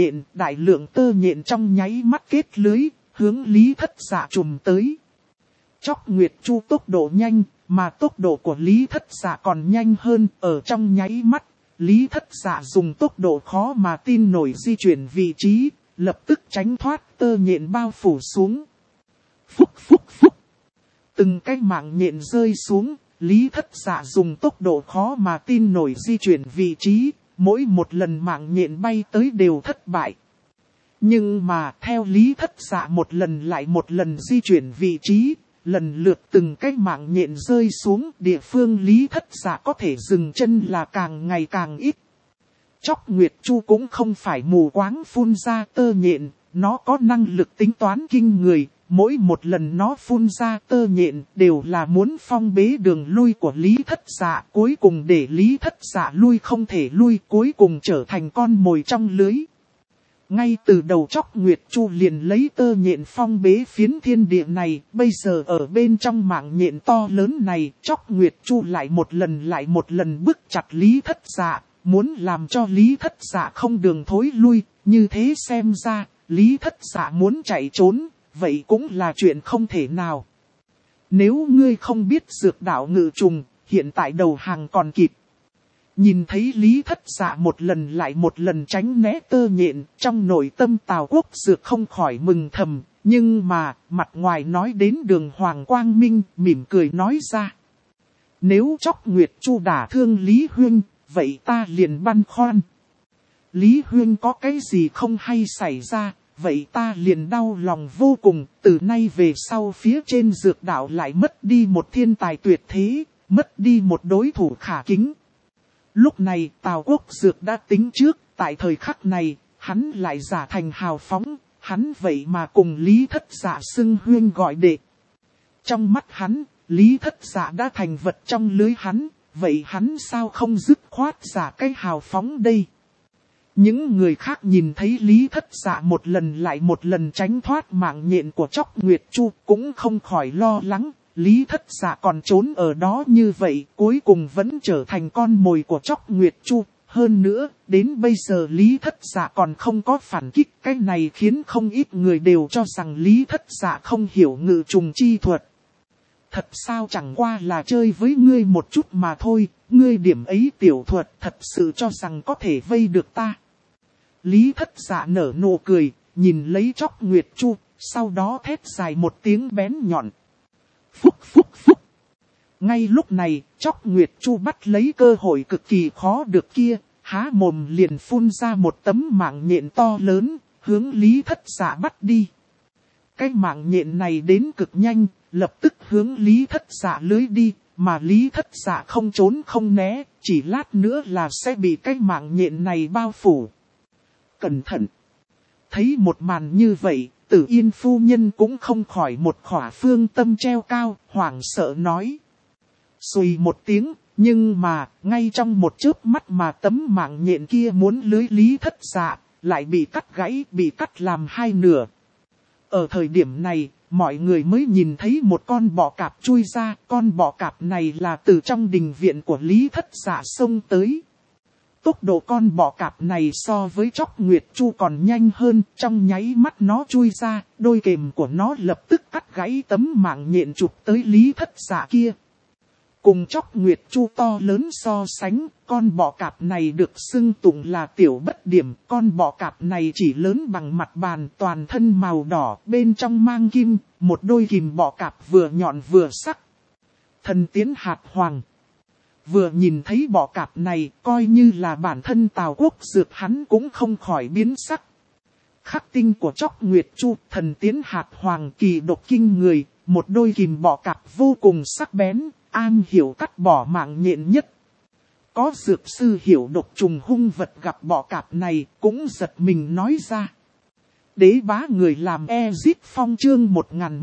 tơ nhện trong nháy mắt kết lưới, hướng Lý Thất Dạ trùm tới. Chóc Nguyệt Chu tốc độ nhanh, mà tốc độ của Lý Thất Dạ còn nhanh hơn. Ở trong nháy mắt, Lý Thất Dạ dùng tốc độ khó mà tin nổi di chuyển vị trí, lập tức tránh thoát tơ nhện bao phủ xuống. Phúc phúc phúc. Từng cái mạng nhện rơi xuống, Lý Thất Dạ dùng tốc độ khó mà tin nổi di chuyển vị trí, mỗi một lần mạng nhện bay tới đều thất bại. Nhưng mà theo Lý Thất Dạ một lần lại một lần di chuyển vị trí, lần lượt từng cái mạng nhện rơi xuống, địa phương Lý Thất Dạ có thể dừng chân là càng ngày càng ít. Chóc Nguyệt Chu cũng không phải mù quáng phun ra tơ nhện, nó có năng lực tính toán kinh người, mỗi một lần nó phun ra tơ nhện đều là muốn phong bế đường lui của Lý Thất Dạ, cuối cùng để Lý Thất Dạ lui không thể lui, cuối cùng trở thành con mồi trong lưới. Ngay từ đầu Chóc Nguyệt Chu liền lấy tơ nhện phong bế phiến thiên địa này, bây giờ ở bên trong mạng nhện to lớn này, Chóc Nguyệt Chu lại một lần bức chặt Lý Thất Dạ, muốn làm cho Lý Thất Dạ không đường thối lui, như thế xem ra, Lý Thất Dạ muốn chạy trốn, vậy cũng là chuyện không thể nào. Nếu ngươi không biết dược đạo ngự trùng, hiện tại đầu hàng còn kịp. Nhìn thấy Lý Thất Dạ một lần lại một lần tránh né tơ nhện, trong nội tâm Tào Quốc Dược không khỏi mừng thầm, nhưng mà, mặt ngoài nói đến đường Hoàng Quang Minh, mỉm cười nói ra. Nếu Chóc Nguyệt Chu đả thương Lý Huyên, vậy ta liền băn khoăn. Lý Huyên có cái gì không hay xảy ra, vậy ta liền đau lòng vô cùng, từ nay về sau phía trên dược đạo lại mất đi một thiên tài tuyệt thế, mất đi một đối thủ khả kính. Lúc này Tào Quốc Dược đã tính trước, tại thời khắc này, hắn lại giả thành hào phóng, hắn vậy mà cùng Lý Thất Dạ xưng huyên gọi đệ. Trong mắt hắn, Lý Thất Dạ đã thành vật trong lưới hắn, vậy hắn sao không dứt khoát giả cái hào phóng đây? Những người khác nhìn thấy Lý Thất Dạ một lần lại một lần tránh thoát mạng nhện của Chóc Nguyệt Chu cũng không khỏi lo lắng. Lý Thất Dạ còn trốn ở đó như vậy, cuối cùng vẫn trở thành con mồi của Chóc Nguyệt Chu. Hơn nữa, đến bây giờ Lý Thất Dạ còn không có phản kích. Cái này khiến không ít người đều cho rằng Lý Thất Dạ không hiểu ngự trùng chi thuật. Thật sao chẳng qua là chơi với ngươi một chút mà thôi, ngươi điểm ấy tiểu thuật thật sự cho rằng có thể vây được ta. Lý Thất Dạ nở nụ cười, nhìn lấy Chóc Nguyệt Chu, sau đó thét dài một tiếng bén nhọn. Phúc phúc phúc. Ngay lúc này, Chóc Nguyệt Chu bắt lấy cơ hội cực kỳ khó được kia, há mồm liền phun ra một tấm mạng nhện to lớn, hướng Lý Thất Dạ bắt đi. Cái mạng nhện này đến cực nhanh, lập tức hướng Lý Thất Dạ lưới đi, mà Lý Thất Dạ không trốn không né, chỉ lát nữa là sẽ bị cái mạng nhện này bao phủ. Cẩn thận! Thấy một màn như vậy, Tử Yên phu nhân cũng không khỏi một khỏa phương tâm treo cao, hoảng sợ nói. Xùi một tiếng, nhưng mà, ngay trong một chớp mắt mà tấm mạng nhện kia muốn lưới Lý Thất Dạ, lại bị cắt gãy, bị cắt làm hai nửa. Ở thời điểm này, mọi người mới nhìn thấy một con bọ cạp chui ra, con bọ cạp này là từ trong đình viện của Lý Thất Dạ xông tới. Tốc độ con bọ cạp này so với Chóc Nguyệt Chu còn nhanh hơn, trong nháy mắt nó chui ra, đôi kềm của nó lập tức cắt gãy tấm mạng nhện chụp tới Lý Thất Dạ kia. Cùng Chóc Nguyệt Chu to lớn so sánh, con bọ cạp này được xưng tụng là tiểu bất điểm, con bọ cạp này chỉ lớn bằng mặt bàn, toàn thân màu đỏ, bên trong mang kim, một đôi kìm bọ cạp vừa nhọn vừa sắc. Thần tiến hạt hoàng. Vừa nhìn thấy bọ cạp này, coi như là bản thân Tào Quốc Dược hắn cũng không khỏi biến sắc. Khắc tinh của Chóc Nguyệt Chu, thần tiến hạt hoàng kỳ độc kinh người, một đôi kìm bọ cạp vô cùng sắc bén, an hiểu cắt bỏ mạng nhện nhất. Có dược sư hiểu độc trùng hung vật gặp bọ cạp này, cũng giật mình nói ra. Đế bá người làm Ezit Phong chương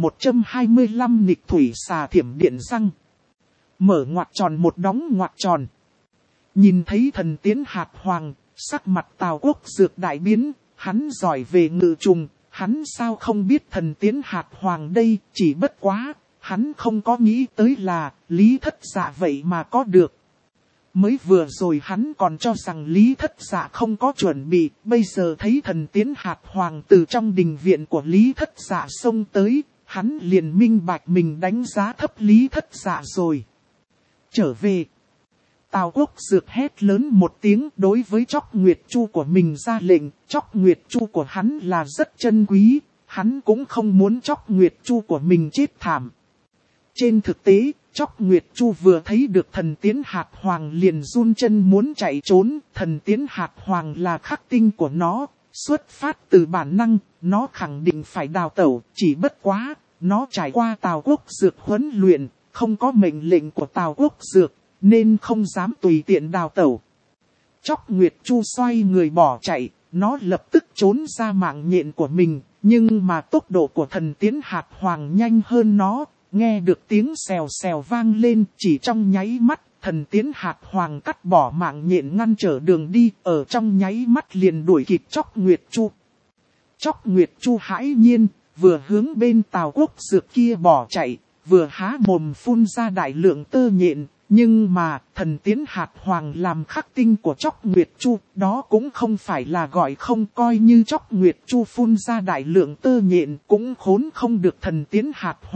1125 nghịch thủy xà thiểm điện răng. Mở ngoặc tròn một đóng ngoặc tròn. Nhìn thấy thần tiến hạt hoàng, sắc mặt Tào Quốc Dược đại biến, hắn giỏi về ngự trùng, hắn sao không biết thần tiến hạt hoàng đây, chỉ bất quá, hắn không có nghĩ tới là Lý Thất Dạ vậy mà có được. Mới vừa rồi hắn còn cho rằng Lý Thất Dạ không có chuẩn bị, bây giờ thấy thần tiến hạt hoàng từ trong đình viện của Lý Thất Dạ xông tới, hắn liền minh bạch mình đánh giá thấp Lý Thất Dạ rồi. Trở về. Tào Quốc Dược hét lớn một tiếng đối với Chóc Nguyệt Chu của mình ra lệnh, Chóc Nguyệt Chu của hắn là rất chân quý, hắn cũng không muốn Chóc Nguyệt Chu của mình chết thảm. Trên thực tế, Chóc Nguyệt Chu vừa thấy được thần tiến hạt hoàng liền run chân muốn chạy trốn, thần tiến hạt hoàng là khắc tinh của nó, xuất phát từ bản năng, nó khẳng định phải đào tẩu, chỉ bất quá, nó trải qua Tào Quốc Dược huấn luyện, không có mệnh lệnh của Tào Quốc Dược, nên không dám tùy tiện đào tẩu. Chóc Nguyệt Chu xoay người bỏ chạy, nó lập tức trốn ra mạng nhện của mình, nhưng mà tốc độ của thần tiến hạt hoàng nhanh hơn nó, nghe được tiếng xèo xèo vang lên, chỉ trong nháy mắt, thần tiến hạt hoàng cắt bỏ mạng nhện ngăn trở đường đi, ở trong nháy mắt liền đuổi kịp Chóc Nguyệt Chu. Chóc Nguyệt Chu hãi nhiên, vừa hướng bên Tào Quốc Dược kia bỏ chạy, vừa há mồm phun ra đại lượng tơ nhện, nhưng mà thần tiến hạt hoàng làm khắc tinh của Chóc Nguyệt Chu, đó cũng không phải là gọi không, coi như Chóc Nguyệt Chu phun ra đại lượng tơ nhện cũng khốn không được thần tiến hạt hoàng,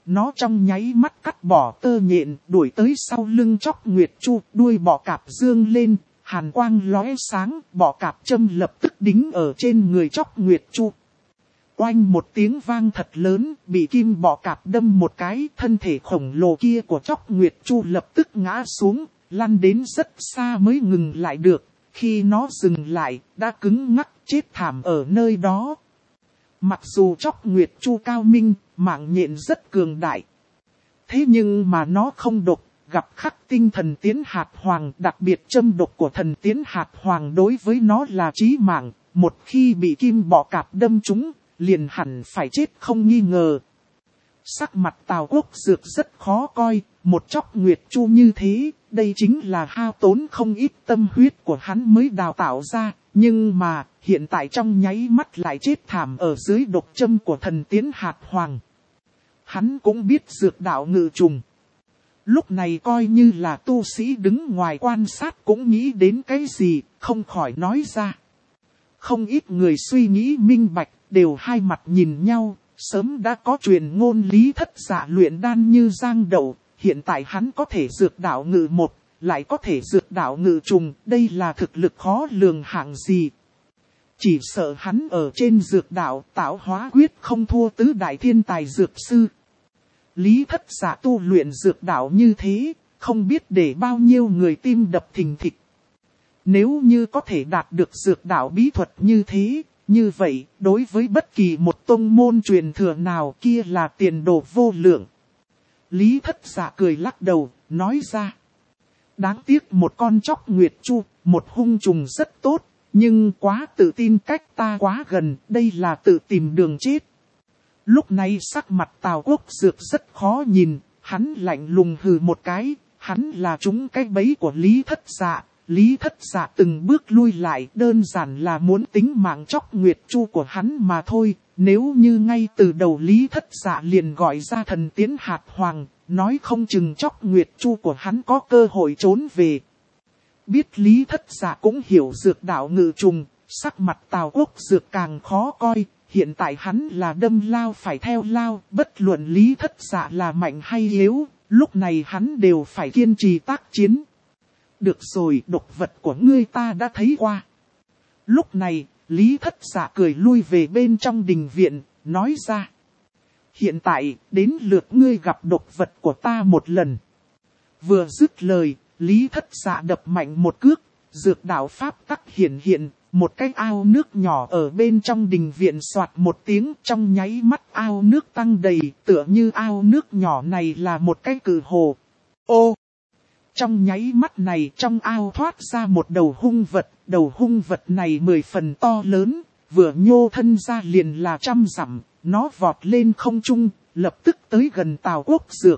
nó trong nháy mắt cắt bỏ tơ nhện, đuổi tới sau lưng Chóc Nguyệt Chu, đuôi bọ cạp dương lên, hàn quang lóe sáng, bọ cạp châm lập tức đính ở trên người Chóc Nguyệt Chu. Oanh một tiếng vang thật lớn, bị kim bọ cạp đâm một cái, thân thể khổng lồ kia của Chóc Nguyệt Chu lập tức ngã xuống, lăn đến rất xa mới ngừng lại được. Khi nó dừng lại, đã cứng ngắc chết thảm ở nơi đó. Mặc dù Chóc Nguyệt Chu cao minh, mạng nhện rất cường đại. Thế nhưng mà nó không độc, gặp khắc tinh thần tiến hạt hoàng, đặc biệt châm độc của thần tiến hạt hoàng đối với nó là chí mạng. Một khi bị kim bọ cạp đâm trúng, liền hẳn phải chết không nghi ngờ. Sắc mặt Tào Quốc Dược rất khó coi, một Chóc Nguyệt Chu như thế, đây chính là hao tốn không ít tâm huyết của hắn mới đào tạo ra, nhưng mà hiện tại trong nháy mắt lại chết thảm ở dưới độc châm của thần tiến hạt hoàng. Hắn cũng biết dược đạo ngự trùng. Lúc này coi như là tu sĩ đứng ngoài quan sát cũng nghĩ đến cái gì, không khỏi nói ra. Không ít người suy nghĩ minh bạch, đều hai mặt nhìn nhau, sớm đã có truyền ngôn Lý Thất Dạ luyện đan như giang đậu, hiện tại hắn có thể dược đạo ngự một, lại có thể dược đạo ngự trùng, đây là thực lực khó lường hạng gì. Chỉ sợ hắn ở trên dược đạo tạo hóa quyết không thua tứ đại thiên tài dược sư. Lý Thất Dạ tu luyện dược đạo như thế, không biết để bao nhiêu người tim đập thình thịch. Nếu như có thể đạt được dược đạo bí thuật như thế, như vậy, đối với bất kỳ một tông môn truyền thừa nào kia là tiền đồ vô lượng. Lý Thất Dạ cười lắc đầu, nói ra. Đáng tiếc một con Chóc Nguyệt Chu, một hung trùng rất tốt, nhưng quá tự tin cách ta quá gần, đây là tự tìm đường chết. Lúc này sắc mặt Tào Quốc Dược rất khó nhìn, hắn lạnh lùng hừ một cái, hắn là trúng cái bẫy của Lý Thất Dạ. Lý Thất Dạ từng bước lui lại, đơn giản là muốn tính mạng Chóc Nguyệt Chu của hắn mà thôi. Nếu như ngay từ đầu Lý Thất Dạ liền gọi ra thần tiến hạt hoàng, nói không chừng Chóc Nguyệt Chu của hắn có cơ hội trốn về. Biết Lý Thất Dạ cũng hiểu dược đạo ngự trùng, sắc mặt Tào Quốc Dược càng khó coi. Hiện tại hắn là đâm lao phải theo lao, bất luận Lý Thất Dạ là mạnh hay yếu, lúc này hắn đều phải kiên trì tác chiến. Được rồi, độc vật của ngươi ta đã thấy qua. Lúc này, Lý Thất Dạ cười lui về bên trong đình viện, nói ra. Hiện tại, đến lượt ngươi gặp độc vật của ta một lần. Vừa dứt lời, Lý Thất Dạ đập mạnh một cước, dược đạo pháp tắc hiện, một cái ao nước nhỏ ở bên trong đình viện xoạt một tiếng, trong nháy mắt ao nước tăng đầy, tựa như ao nước nhỏ này là một cái cự hồ. Ô! Trong nháy mắt này trong ao thoát ra một đầu hung vật này 10 phần to lớn, vừa nhô thân ra liền là 100 dặm, nó vọt lên không trung, lập tức tới gần Tào Quốc Dược.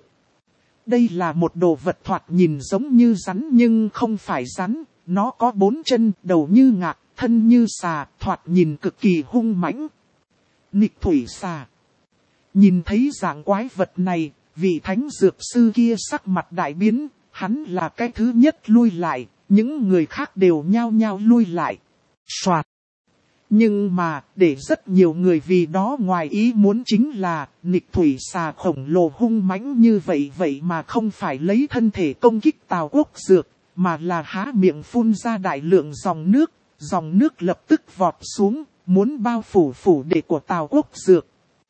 Đây là một đồ vật thoạt nhìn giống như rắn nhưng không phải rắn, nó có 4 chân, đầu như ngạc, thân như xà, thoạt nhìn cực kỳ hung mãnh. Nghịch thủy xà. Nhìn thấy dạng quái vật này, vị thánh dược sư kia sắc mặt đại biến. Hắn là cái thứ nhất lui lại, những người khác đều nhao nhao lui lại. Soạt. Nhưng mà, để rất nhiều người vì đó ngoài ý muốn chính là, nghịch thủy xà khổng lồ hung mãnh như vậy mà không phải lấy thân thể công kích Tào Quốc Dược, mà là há miệng phun ra đại lượng dòng nước lập tức vọt xuống, muốn bao phủ đệ của Tào Quốc Dược.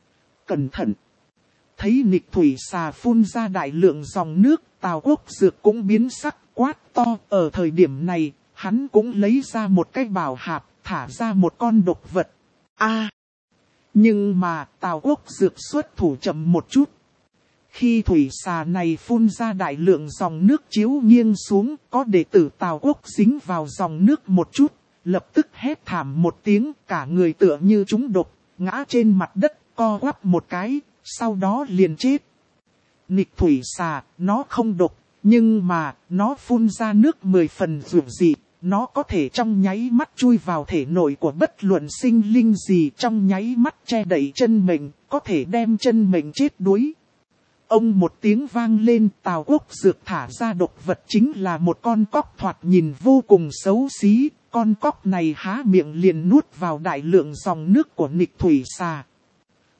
Cẩn thận! Thấy nghịch thủy xà phun ra đại lượng dòng nước, Tào Quốc Dược cũng biến sắc, quát to. Ở thời điểm này, hắn cũng lấy ra một cái bảo hạp, thả ra một con độc vật. Nhưng mà Tào Quốc Dược xuất thủ chậm một chút. Khi thủy xà này phun ra đại lượng dòng nước chiếu nghiêng xuống, có đệ tử Tào Quốc dính vào dòng nước một chút, lập tức hét thảm một tiếng, cả người tựa như trúng độc, ngã trên mặt đất, co quắp một cái, sau đó liền chết. Nghịch thủy xà, nó không độc, nhưng mà, nó phun ra nước 10 phần dữ dị, nó có thể trong nháy mắt chui vào thể nội của bất luận sinh linh gì, trong nháy mắt che đậy chân mệnh, có thể đem chân mệnh chết đuối. Ông một tiếng vang lên, Tào Quốc Dược thả ra độc vật chính là một con cóc thoạt nhìn vô cùng xấu xí, con cóc này há miệng liền nuốt vào đại lượng dòng nước của nghịch thủy xà.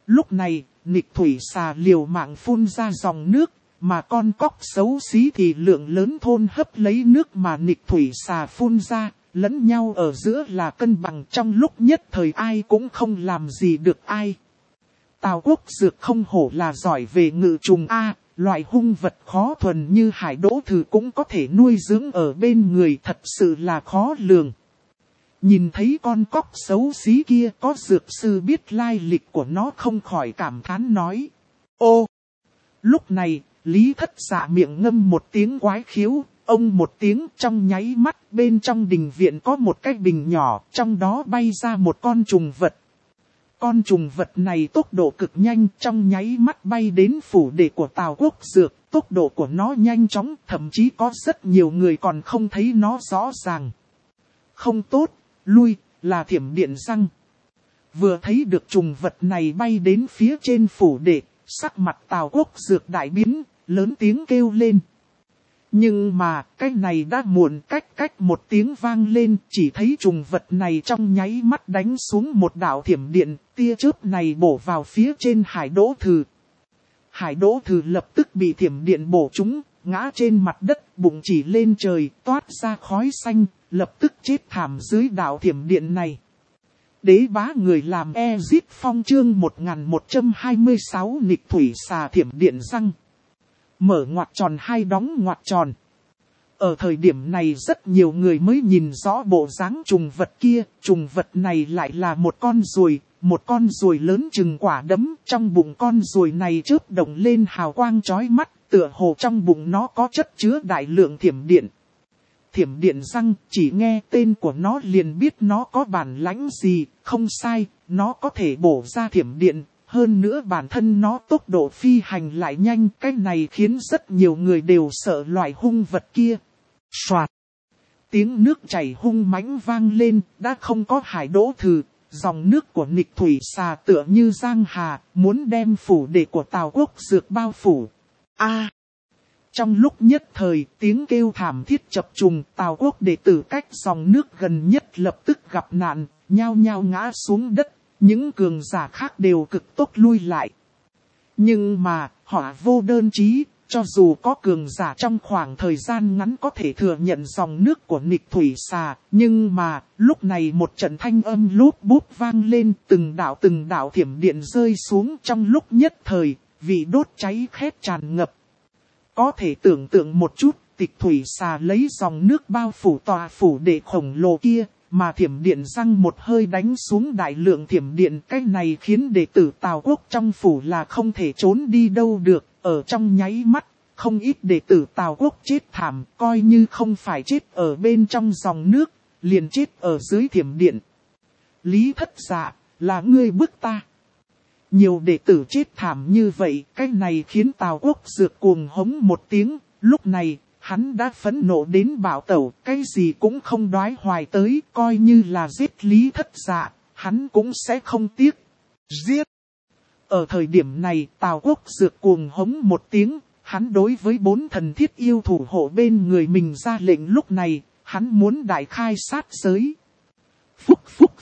Lúc này, nghịch thủy xà liều mạng phun ra dòng nước, mà con cóc xấu xí thì lượng lớn thôn hấp lấy nước mà nghịch thủy xà phun ra, lẫn nhau ở giữa là cân bằng, trong lúc nhất thời ai cũng không làm gì được ai. Tào Quốc Dược không hổ là giỏi về ngự trùng A, loại hung vật khó thuần như Hải Đỗ Thử cũng có thể nuôi dưỡng ở bên người, thật sự là khó lường. Nhìn thấy con cóc xấu xí kia, có dược sư biết lai lịch của nó không khỏi cảm thán nói. Ô! Lúc này, Lý Thất Dạ miệng ngâm một tiếng quái khiếu, ông một tiếng, trong nháy mắt bên trong đình viện có một cái bình nhỏ, trong đó bay ra một con trùng vật. Con trùng vật này tốc độ cực nhanh, trong nháy mắt bay đến phủ đệ của Tào Quốc Dược, tốc độ của nó nhanh chóng, thậm chí có rất nhiều người còn không thấy nó rõ ràng. Không tốt, lui, là thiểm điện răng. Vừa thấy được trùng vật này bay đến phía trên phủ đệ, sắc mặt Tào Quốc Dược đại biến, lớn tiếng kêu lên. Nhưng mà, cái này đã muộn, cách một tiếng vang lên, chỉ thấy trùng vật này trong nháy mắt đánh xuống một đạo thiểm điện, tia chớp này bổ vào phía trên Hải Đỗ Thử. Hải Đỗ Thử lập tức bị thiểm điện bổ trúng, ngã trên mặt đất, bụng chỉ lên trời, toát ra khói xanh, lập tức chết thảm dưới đạo thiểm điện này. Đế bá người làm Ezit Phong chương 1126 nghịch thủy xà thiểm điện răng. Mở ngoặc tròn hay đóng ngoặc tròn. Ở thời điểm này rất nhiều người mới nhìn rõ bộ dáng trùng vật kia. Trùng vật này lại là một con ruồi lớn chừng quả đấm. Trong bụng con ruồi này chớp động lên hào quang chói mắt, tựa hồ trong bụng nó có chất chứa đại lượng thiểm điện. Thiểm điện răng, chỉ nghe tên của nó liền biết nó có bản lãnh gì, không sai, nó có thể bổ ra thiểm điện. Hơn nữa bản thân nó tốc độ phi hành lại nhanh, cái này khiến rất nhiều người đều sợ loại hung vật kia. Soạt! Tiếng nước chảy hung mãnh vang lên, đã không có Hải Đỗ Thử, dòng nước của nghịch thủy xà tựa như giang hà, muốn đem phủ đệ của Tào Quốc Dược bao phủ. A! Trong lúc nhất thời, tiếng kêu thảm thiết chập trùng, Tào Quốc đệ tử cách dòng nước gần nhất lập tức gặp nạn, nhao nhao ngã xuống đất. Những cường giả khác đều cực tốc lui lại. Nhưng mà, họ vô đơn chí, cho dù có cường giả trong khoảng thời gian ngắn có thể thừa nhận dòng nước của nghịch thủy xà, nhưng mà, lúc này một trận thanh âm lốp bút vang lên, từng đạo thiểm điện rơi xuống trong lúc nhất thời, vị đốt cháy khét tràn ngập. Có thể tưởng tượng một chút, tịch thủy xà lấy dòng nước bao phủ tòa phủ đệ khổng lồ kia. Mà thiểm điện răng một hơi đánh xuống đại lượng thiểm điện, cái này khiến đệ tử Tào Quốc trong phủ là không thể trốn đi đâu được, ở trong nháy mắt, không ít đệ tử Tào Quốc chết thảm, coi như không phải chết ở bên trong dòng nước, liền chết ở dưới thiểm điện. Lý Thất Dạ, là ngươi bức ta. Nhiều đệ tử chết thảm như vậy, cái này khiến Tào Quốc Dược cuồng hống một tiếng, lúc này. Hắn đã phẫn nộ đến bạo tẩu, cái gì cũng không đoái hoài tới, coi như là giết Lý Thất Dạ, hắn cũng sẽ không tiếc. Giết! Ở thời điểm này, Tào Quốc Dược cuồng hống một tiếng, hắn đối với 4 thần thiết yêu thủ hộ bên người mình ra lệnh lúc này, hắn muốn đại khai sát giới. Phúc!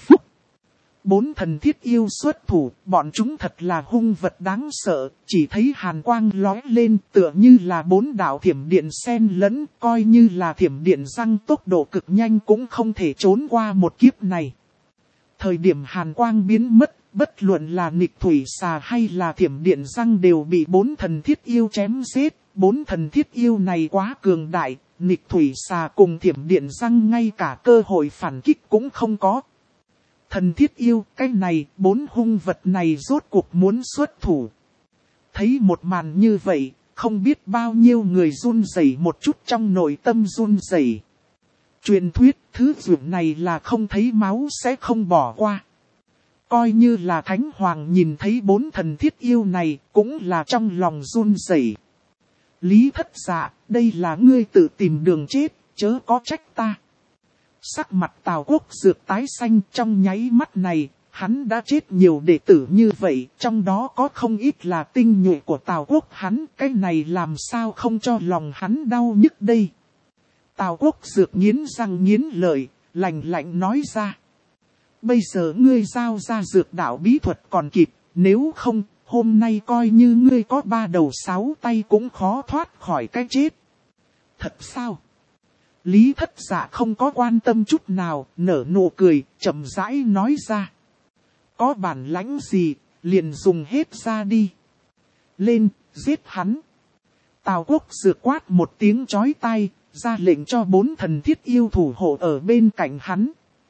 4 thần thiết yêu xuất thủ, bọn chúng thật là hung vật đáng sợ, chỉ thấy hàn quang lóe lên tựa như là 4 đạo thiểm điện xen lẫn, coi như là thiểm điện răng tốc độ cực nhanh cũng không thể trốn qua một kiếp này. Thời điểm hàn quang biến mất, bất luận là nghịch thủy xà hay là thiểm điện răng đều bị 4 thần thiết yêu chém giết, 4 thần thiết yêu này quá cường đại, nghịch thủy xà cùng thiểm điện răng ngay cả cơ hội phản kích cũng không có. Thần thiết yêu, cái này, 4 hung vật này rốt cuộc muốn xuất thủ. Thấy một màn như vậy, không biết bao nhiêu người run rẩy một chút trong nội tâm run rẩy. Truyền thuyết, thứ dược này là không thấy máu sẽ không bỏ qua. Coi như là Thánh Hoàng nhìn thấy 4 thần thiết yêu này, cũng là trong lòng run rẩy. Lý Thất Dạ, đây là ngươi tự tìm đường chết, chớ có trách ta. Sắc mặt Tào Quốc Dược tái xanh, trong nháy mắt này, hắn đã chết nhiều đệ tử như vậy, trong đó có không ít là tinh nhuệ của Tào Quốc hắn, cái này làm sao không cho lòng hắn đau nhức đây. Tào Quốc Dược nghiến răng nghiến lợi, lạnh lạnh nói ra. Bây giờ ngươi giao ra dược đạo bí thuật còn kịp, nếu không, hôm nay coi như ngươi có 3 đầu 6 tay cũng khó thoát khỏi cái chết. Thật sao? Lý Thất Dạ không có quan tâm chút nào, nở nụ cười, chậm rãi nói ra. Có bản lãnh gì, liền dùng hết ra đi. Lên, giết hắn. Tào Quốc Dược quát một tiếng chói tai, ra lệnh cho 4 thần thiết yêu thủ hộ ở bên cạnh hắn.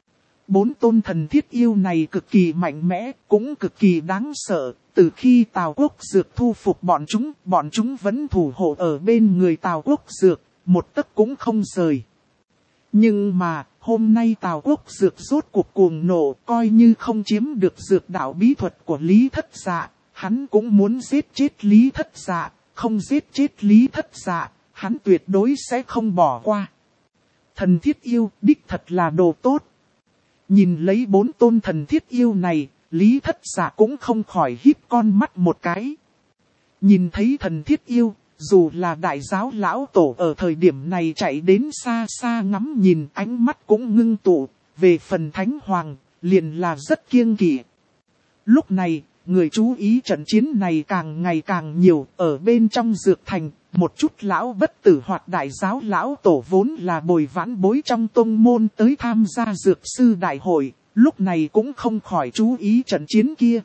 4 tôn thần thiết yêu này cực kỳ mạnh mẽ, cũng cực kỳ đáng sợ. Từ khi Tào Quốc Dược thu phục bọn chúng vẫn thủ hộ ở bên người Tào Quốc Dược, một tấc cũng không rời. Nhưng mà, hôm nay Tào Quốc Dược rốt cuộc cuồng nộ, coi như không chiếm được dược đạo bí thuật của Lý Thất Dạ, hắn cũng muốn giết chết Lý Thất Dạ, không giết chết Lý Thất Dạ, hắn tuyệt đối sẽ không bỏ qua. Thần thiết yêu, đích thật là đồ tốt. Nhìn lấy 4 tôn thần thiết yêu này, Lý Thất Dạ cũng không khỏi híp con mắt một cái. Nhìn thấy thần thiết yêu, dù là đại giáo lão tổ ở thời điểm này chạy đến xa xa ngắm nhìn, ánh mắt cũng ngưng tụ, về phần Thánh Hoàng, liền là rất kiêng kỵ. Lúc này, người chú ý trận chiến này càng ngày càng nhiều, ở bên trong dược thành, một chút lão bất tử hoặc đại giáo lão tổ vốn là bồi vãn bối trong tông môn tới tham gia dược sư đại hội, lúc này cũng không khỏi chú ý trận chiến kia.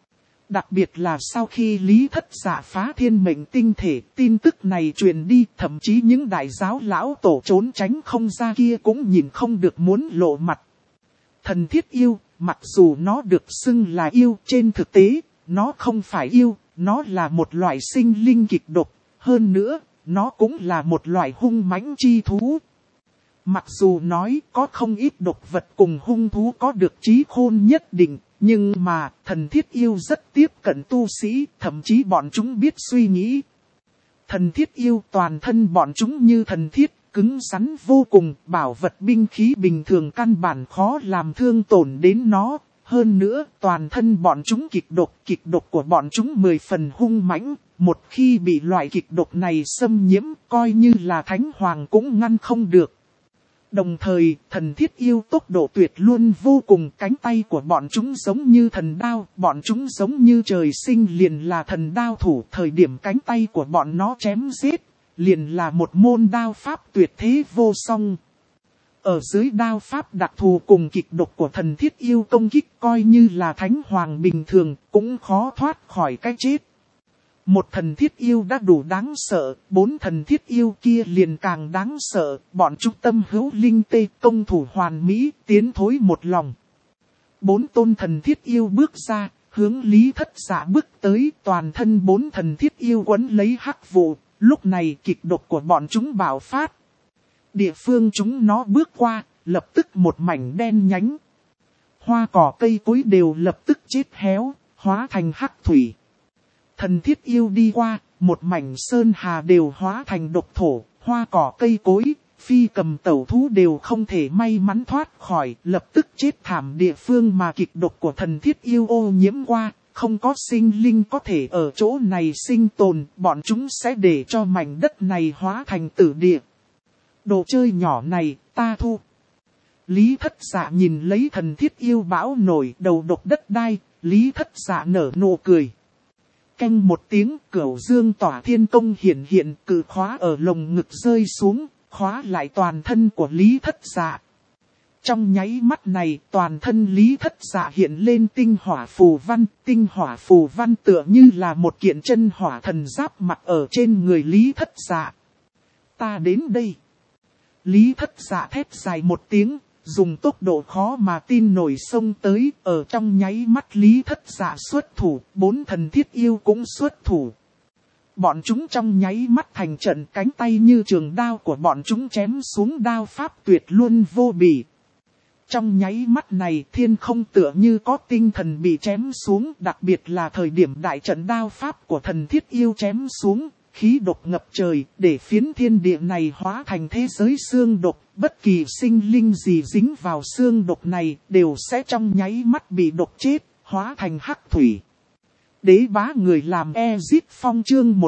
Đặc biệt là sau khi Lý Thất Dạ phá thiên mệnh tinh thể, tin tức này truyền đi, thậm chí những đại giáo lão tổ trốn tránh không ra kia cũng nhìn không được muốn lộ mặt. Thần thiết yêu, mặc dù nó được xưng là yêu, trên thực tế, nó không phải yêu, nó là một loại sinh linh kịch độc, hơn nữa, nó cũng là một loại hung mãnh chi thú. Mặc dù nói có không ít độc vật cùng hung thú có được trí khôn nhất định, nhưng mà thần thiết yêu rất tiếp cận tu sĩ, thậm chí bọn chúng biết suy nghĩ. Thần thiết yêu toàn thân bọn chúng như thần thiết, cứng rắn vô cùng, bảo vật binh khí bình thường căn bản khó làm thương tổn đến nó. Hơn nữa, toàn thân bọn chúng kịch độc của bọn chúng 10 phần hung mãnh, một khi bị loại kịch độc này xâm nhiễm, coi như là Thánh Hoàng cũng ngăn không được. Đồng thời, thần thiết yêu tốc độ tuyệt luôn vô cùng, cánh tay của bọn chúng giống như thần đao, bọn chúng giống như trời sinh liền là thần đao thủ, thời điểm cánh tay của bọn nó chém giết, liền là một môn đao pháp tuyệt thế vô song. Ở dưới đao pháp đặc thù cùng kịch độc của thần thiết yêu công kích coi như là Thánh Hoàng bình thường, cũng khó thoát khỏi cái chết. Một thần thiết yêu đã đủ đáng sợ, 4 thần thiết yêu kia liền càng đáng sợ, bọn chúng tâm hữu linh tê, công thủ hoàn mỹ, tiến thối một lòng. 4 tôn thần thiết yêu bước ra, hướng Lý Thất Dạ bước tới, toàn thân 4 thần thiết yêu quấn lấy hắc vụ, lúc này kịch độc của bọn chúng bạo phát. Địa phương chúng nó bước qua, lập tức một mảnh đen nhánh. Hoa cỏ cây cối đều lập tức chết héo, hóa thành hắc thủy. Thần thiết yêu đi qua, một mảnh sơn hà đều hóa thành độc thổ, hoa cỏ cây cối, phi cầm tẩu thú đều không thể may mắn thoát khỏi, lập tức chết thảm. Địa phương mà kịch độc của thần thiết yêu ô nhiễm qua, không có sinh linh có thể ở chỗ này sinh tồn, bọn chúng sẽ để cho mảnh đất này hóa thành tử địa. Đồ chơi nhỏ này, ta thu. Lý Thất Dạ nhìn lấy thần thiết yêu bão nổi đầu độc đất đai, Lý Thất Dạ nở nụ cười. Canh một tiếng, Cửu Dương Tỏa Thiên Công hiện cự khóa ở lồng ngực rơi xuống, khóa lại toàn thân của Lý Thất Dạ. Trong nháy mắt này, toàn thân Lý Thất Dạ hiện lên tinh hỏa phù văn tựa như là một kiện chân hỏa thần giáp mặc ở trên người Lý Thất Dạ. Ta đến đây. Lý Thất Dạ thét dài một tiếng, dùng tốc độ khó mà tin nổi xông tới, ở trong nháy mắt Lý Thất Dạ xuất thủ, 4 thần thiết yêu cũng xuất thủ. Bọn chúng trong nháy mắt thành trận, cánh tay như trường đao của bọn chúng chém xuống đao pháp tuyệt luân vô bỉ. Trong nháy mắt này thiên không tựa như có tinh thần bị chém xuống, đặc biệt là thời điểm đại trận đao pháp của thần thiết yêu chém xuống. Khí độc ngập trời, để phiến thiên địa này hóa thành thế giới xương độc, bất kỳ sinh linh gì dính vào xương độc này, đều sẽ trong nháy mắt bị độc chết, hóa thành hắc thủy. Đế bá người làm Ezit Phong chương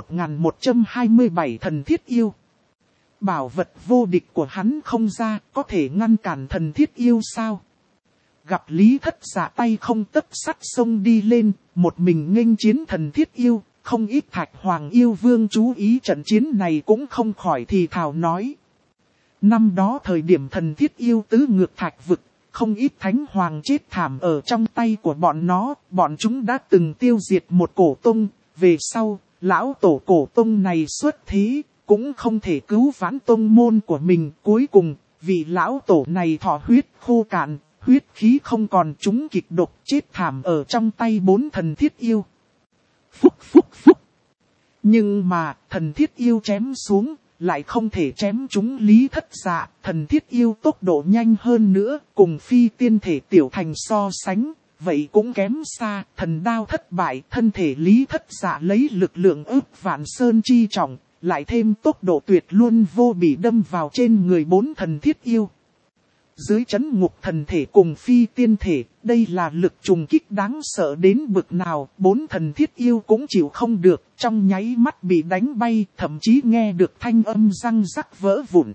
1127 thần thiết yêu. Bảo vật vô địch của hắn không ra, có thể ngăn cản thần thiết yêu sao? gặp Lý Thất Dạ tay không tấc sắt xông đi lên, một mình nghênh chiến thần thiết yêu, không ít Thạch Hoàng yêu vương chú ý trận chiến này cũng không khỏi thì thào nói. Năm đó thời điểm thần thiết yêu tứ ngược thạch vực, không ít thánh hoàng chết thảm ở trong tay của bọn nó, bọn chúng đã từng tiêu diệt một cổ tông, về sau, lão tổ cổ tông này xuất thế, cũng không thể cứu vãn tông môn của mình. Cuối cùng, vị lão tổ này thọ huyết khô cạn, huyết khí không còn, chúng kịch độc chết thảm ở trong tay 4 thần thiết yêu. Phúc phúc phúc. Nhưng mà, thần thiết yêu chém xuống, lại không thể chém chúng Lý Thất Dạ. Thần thiết yêu tốc độ nhanh hơn nữa, cùng phi tiên thể tiểu thành so sánh, vậy cũng kém xa. Thần đao thất bại, thân thể Lý Thất Dạ lấy lực lượng ức vạn sơn chi trọng, lại thêm tốc độ tuyệt luân vô bỉ đâm vào trên người 4 thần thiết yêu. Dưới chấn ngục thần thể cùng phi tiên thể, đây là lực trùng kích đáng sợ đến bực nào, 4 thần thiết yêu cũng chịu không được, trong nháy mắt bị đánh bay, thậm chí nghe được thanh âm răng rắc vỡ vụn.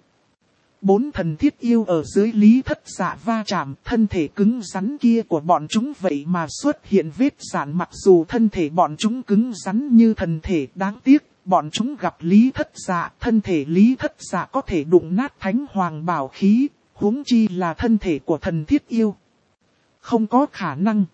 4 thần thiết yêu ở dưới Lý Thất Dạ va chạm, thân thể cứng rắn kia của bọn chúng vậy mà xuất hiện vết rạn. Mặc dù thân thể bọn chúng cứng rắn như thần thể, đáng tiếc, bọn chúng gặp Lý Thất Dạ, thân thể Lý Thất Dạ có thể đụng nát thánh hoàng bảo khí, huống chi là thân thể của thần thiết yêu. Không có khả năng.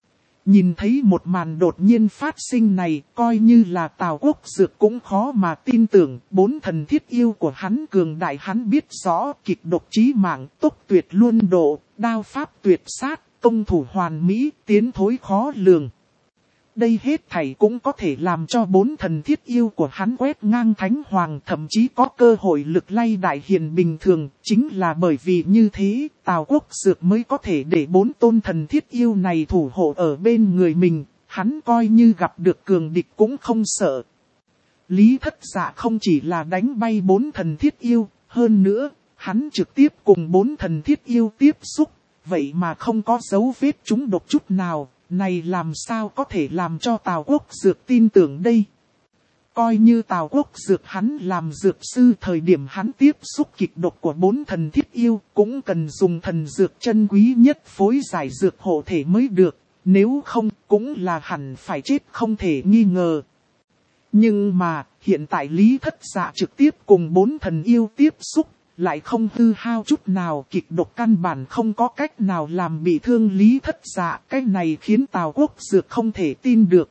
Nhìn thấy một màn đột nhiên phát sinh này, coi như là Tào Quốc Dược cũng khó mà tin tưởng. 4 thần thiết yêu của hắn cường đại, hắn biết rõ, kịch độc chí mạng, tốc tuyệt luân độ, đao pháp tuyệt sát, công thủ hoàn mỹ, tiến thối khó lường. Đây hết thảy cũng có thể làm cho 4 thần thiết yêu của hắn quét ngang thánh hoàng, thậm chí có cơ hội lực lay đại hiền bình thường. Chính là bởi vì như thế, Tào Quốc Dược mới có thể để 4 tôn thần thiết yêu này thủ hộ ở bên người mình, hắn coi như gặp được cường địch cũng không sợ. Lý Thất Dạ không chỉ là đánh bay 4 thần thiết yêu, hơn nữa, hắn trực tiếp cùng 4 thần thiết yêu tiếp xúc, vậy mà không có dấu vết trúng độc chút nào. Này làm sao có thể làm cho Tào Quốc Dược tin tưởng đây? Coi như Tào Quốc Dược hắn làm dược sư, thời điểm hắn tiếp xúc kịch độc của 4 thần thiết yêu, cũng cần dùng thần dược chân quý nhất phối giải dược hộ thể mới được, nếu không cũng là hẳn phải chết không thể nghi ngờ. Nhưng mà, hiện tại Lý Thất Dạ trực tiếp cùng 4 thần yêu tiếp xúc, lại không hư hao chút nào, kịch độc căn bản không có cách nào làm bị thương Lý Thất Dạ. Cái này khiến Tào Quốc Dược không thể tin được.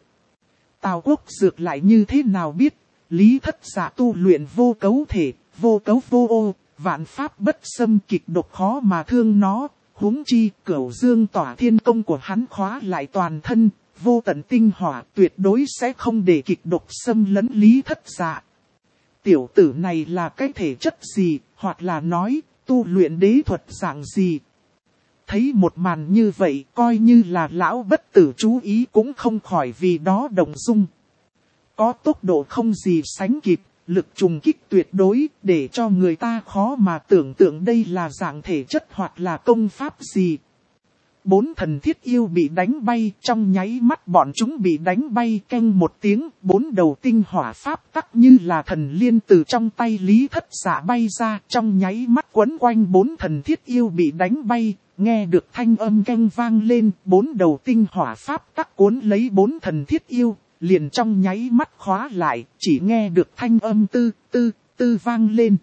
Tào Quốc Dược lại như thế nào biết, Lý Thất Dạ tu luyện vô cấu thể, vô cấu vô ô, vạn pháp bất xâm, kịch độc khó mà thương nó. Huống chi, Cửu Dương Tỏa Thiên Công của hắn khóa lại toàn thân, vô tận tinh hỏa, tuyệt đối sẽ không để kịch độc xâm lấn Lý Thất Dạ. Tiểu tử này là cái thể chất gì, hoặc là nói, tu luyện đế thuật dạng gì. Thấy một màn như vậy, coi như là lão bất tử chú ý cũng không khỏi vì đó động dung. Có tốc độ không gì sánh kịp, lực trùng kích tuyệt đối, để cho người ta khó mà tưởng tượng đây là dạng thể chất hoặc là công pháp gì. 4 thần thiết yêu bị đánh bay, trong nháy mắt bọn chúng bị đánh bay, keng một tiếng, 4 đầu tinh hỏa pháp tắc như là thần liên từ trong tay Lý Thất Dạ bay ra, trong nháy mắt quấn quanh 4 thần thiết yêu bị đánh bay, nghe được thanh âm keng vang lên, 4 đầu tinh hỏa pháp tắc cuốn lấy 4 thần thiết yêu, liền trong nháy mắt khóa lại, chỉ nghe được thanh âm tư tư tư vang lên.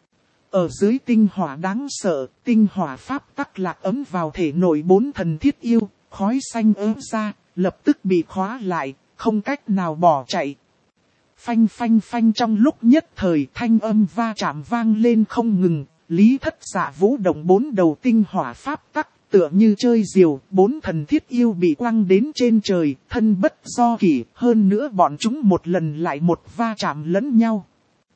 Ở dưới tinh hỏa đáng sợ, tinh hỏa pháp tắc lạc ấm vào thể nội 4 thần thiết yêu, khói xanh ớm ra, lập tức bị khóa lại, không cách nào bỏ chạy. Phanh phanh phanh, trong lúc nhất thời thanh âm va chạm vang lên không ngừng, Lý Thất Dạ vũ động 4 đầu tinh hỏa pháp tắc, tựa như chơi diều, 4 thần thiết yêu bị quăng đến trên trời, thân bất do kỷ, hơn nữa bọn chúng một lần lại một va chạm lẫn nhau.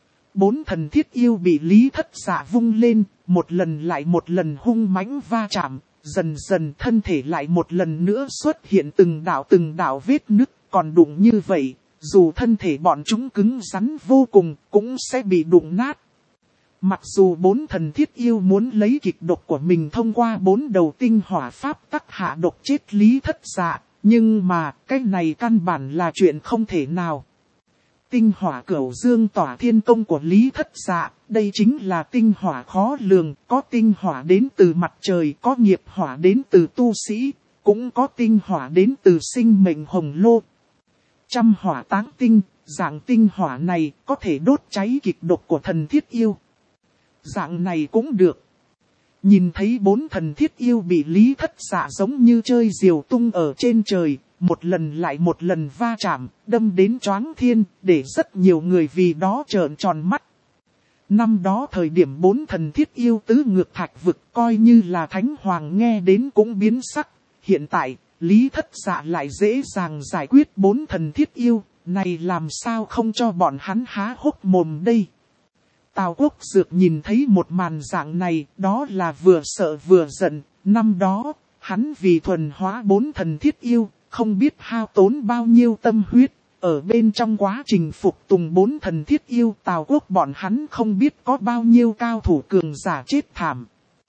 4 thần thiết yêu bị Lý Thất Dạ vung lên, một lần lại một lần hung mãnh va chạm, dần dần thân thể lại một lần nữa xuất hiện từng đạo vết nứt, còn đụng như vậy, dù thân thể bọn chúng cứng rắn vô cùng, cũng sẽ bị đụng nát. Mặc dù 4 thần thiết yêu muốn lấy kịch độc của mình thông qua 4 đầu tinh hỏa pháp tắc hạ độc chết Lý Thất Dạ, nhưng mà cái này căn bản là chuyện không thể nào. Tinh hỏa cửu dương tỏa thiên công của Lý Thất Dạ, đây chính là tinh hỏa khó lường, có tinh hỏa đến từ mặt trời, có nghiệp hỏa đến từ tu sĩ, cũng có tinh hỏa đến từ sinh mệnh hồng lô. Trăm hỏa táng tinh, dạng tinh hỏa này có thể đốt cháy kịch độc của thần thiết yêu. Dạng này cũng được. Nhìn thấy 4 thần thiết yêu bị Lý Thất Dạ giống như chơi diều tung ở trên trời, một lần lại một lần va chạm, đâm đến choáng thiên, để rất nhiều người vì đó trợn tròn mắt. Năm đó thời điểm 4 thần thiết yêu tứ ngược thạch vực coi như là thánh hoàng nghe đến cũng biến sắc. Hiện tại, Lý Thất Dạ lại dễ dàng giải quyết 4 thần thiết yêu, này làm sao không cho bọn hắn há hốc mồm đây. Tào Quốc Dược nhìn thấy một màn dạng này, đó là vừa sợ vừa giận. Năm đó, hắn vì thuần hóa 4 thần thiết yêu, không biết hao tốn bao nhiêu tâm huyết. Ở bên trong quá trình phục tùng 4 thần thiết yêu, Tào Quốc bọn hắn không biết có bao nhiêu cao thủ cường giả chết thảm.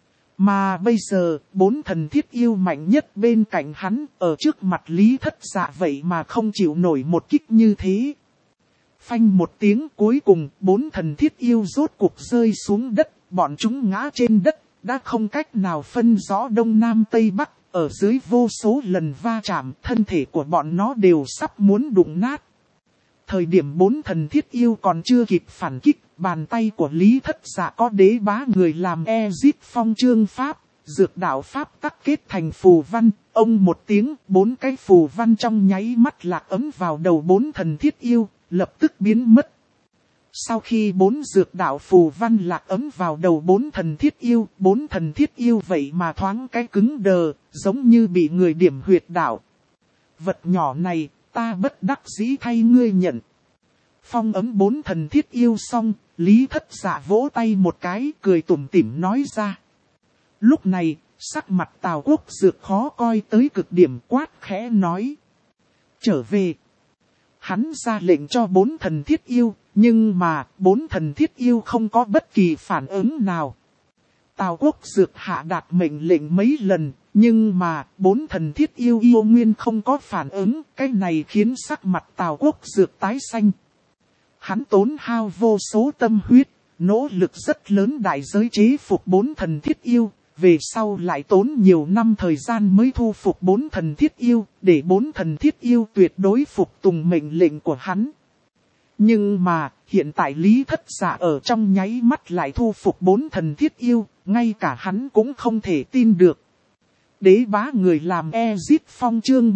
Mà bây giờ, 4 thần thiết yêu mạnh nhất bên cạnh hắn, ở trước mặt Lý Thất Dạ vậy mà không chịu nổi một kích như thế. Phanh một tiếng, cuối cùng, 4 thần thiết yêu rốt cuộc rơi xuống đất, bọn chúng ngã trên đất, đã không cách nào phân rõ đông nam tây bắc, ở dưới vô số lần va chạm, thân thể của bọn nó đều sắp muốn đụng nát. Thời điểm 4 thần thiết yêu còn chưa kịp phản kích, bàn tay của Lý Thất Dạ có đế bá người làm Ezit phong chương pháp, dược đạo pháp tắc kết thành phù văn, ông một tiếng, 4 cái phù văn trong nháy mắt lạc ấm vào đầu 4 thần thiết yêu, lập tức biến mất. Sau khi 4 dược đạo phù văn lạc ấm vào đầu 4 thần thiết yêu, 4 thần thiết yêu vậy mà thoáng cái cứng đờ, giống như bị người điểm huyệt đạo. Vật nhỏ này, ta bất đắc dĩ thay ngươi nhận. Phong ấm 4 thần thiết yêu xong, Lý Thất Dạ vỗ tay một cái, cười tủm tỉm nói ra. Lúc này, sắc mặt Tào Quốc Dược khó coi tới cực điểm, quát khẽ nói. Trở về. Hắn ra lệnh cho 4 thần thiết yêu, nhưng mà 4 thần thiết yêu không có bất kỳ phản ứng nào. Tào Quốc Dược hạ đạt mệnh lệnh mấy lần, nhưng mà 4 thần thiết yêu nguyên không có phản ứng, cái này khiến sắc mặt Tào Quốc Dược tái xanh. Hắn tốn hao vô số tâm huyết, nỗ lực rất lớn đại giới chế phục 4 thần thiết yêu, về sau lại tốn nhiều năm thời gian mới thu phục 4 thần thiết yêu, để 4 thần thiết yêu tuyệt đối phục tùng mệnh lệnh của hắn. Nhưng mà, hiện tại Lý Thất Dạ ở trong nháy mắt lại thu phục 4 thần thiết yêu, ngay cả hắn cũng không thể tin được. Đế bá người làm Ezit phong chương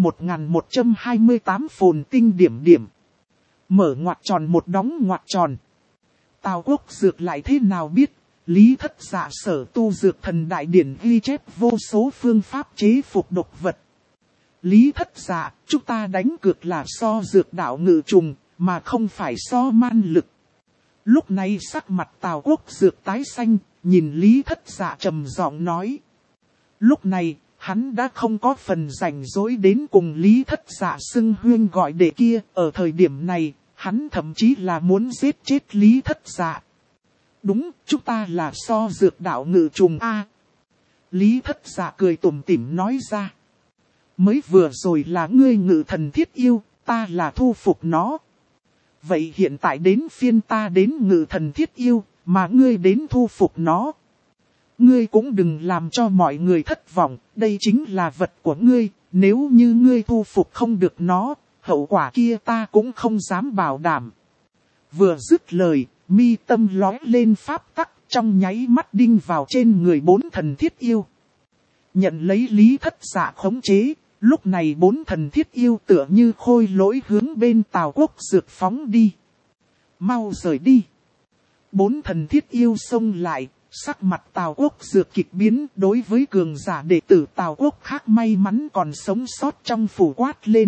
1128 phồn tinh điểm điểm. Mở ngoặc tròn một đóng ngoặc tròn. Tào Quốc Dược lại thế nào biết, Lý Thất Dạ sở tu dược thần đại điển ghi chép vô số phương pháp chế phục độc vật. Lý Thất Dạ, chúng ta đánh cược là so dược đạo ngự trùng, mà không phải so man lực. Lúc này sắc mặt Tào Quốc Dược tái xanh, nhìn Lý Thất Dạ trầm giọng nói. Lúc này, hắn đã không có phần rảnh rỗi đến cùng Lý Thất Dạ xưng huyên gọi đệ kia, ở thời điểm này, hắn thậm chí là muốn giết chết Lý Thất Dạ. Đúng, chúng ta là so dược đạo ngự trùng A. Lý Thất Dạ cười tủm tỉm nói ra. Mới vừa rồi là ngươi ngự thần thiết yêu, ta là thu phục nó. Vậy hiện tại đến phiên ta đến ngự thần thiết yêu, mà ngươi đến thu phục nó. Ngươi cũng đừng làm cho mọi người thất vọng, đây chính là vật của ngươi, nếu như ngươi thu phục không được nó, hậu quả kia ta cũng không dám bảo đảm. Vừa dứt lời, mi tâm lóe lên pháp tắc, trong nháy mắt đinh vào trên người 4 thần thiết yêu. Nhận lấy Lý Thất Dạ khống chế, lúc này 4 thần thiết yêu tựa như khôi lỗi hướng bên Tào Quốc Dược phóng đi. Mau rời đi. 4 thần thiết yêu xông lại, sắc mặt Tào Quốc Dược kịch biến, đối với cường giả đệ tử Tào Quốc khác may mắn còn sống sót trong phủ quát lên.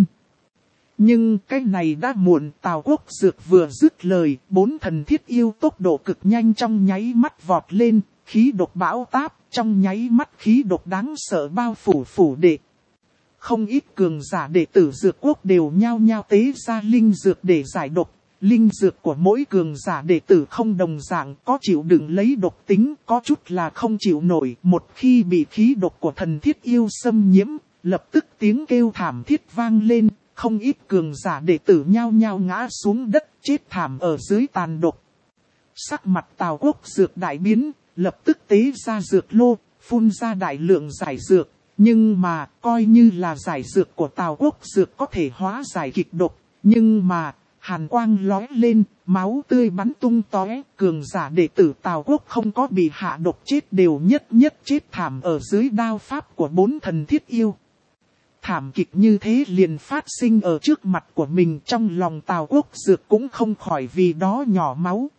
Nhưng cái này đã muộn, Tào Quốc Dược vừa dứt lời, 4 thần thiết yêu tốc độ cực nhanh trong nháy mắt vọt lên, khí độc bão táp, trong nháy mắt khí độc đáng sợ bao phủ đệ. Không ít cường giả đệ tử dược quốc đều nhao nhao tế ra linh dược để giải độc. Linh dược của mỗi cường giả đệ tử không đồng dạng, có chịu đựng lấy độc tính, có chút là không chịu nổi. Một khi bị khí độc của thần thiết yêu xâm nhiễm, lập tức tiếng kêu thảm thiết vang lên, không ít cường giả đệ tử nhao nhao ngã xuống đất chết thảm ở dưới tàn độc. Sắc mặt Tào Quốc Dược đại biến, lập tức tế ra dược lô, phun ra đại lượng giải dược. Nhưng mà, coi như là giải dược của Tào Quốc Dược có thể hóa giải kịch độc. Nhưng mà, hàn quang lóe lên, máu tươi bắn tung tóe, cường giả đệ tử Tào Quốc không có bị hạ độc chết đều nhất chết thảm ở dưới đao pháp của 4 thần thiết yêu. Thảm kịch như thế liền phát sinh ở trước mặt của mình, trong lòng Tào Quốc Dược cũng không khỏi vì đó nhỏ máu.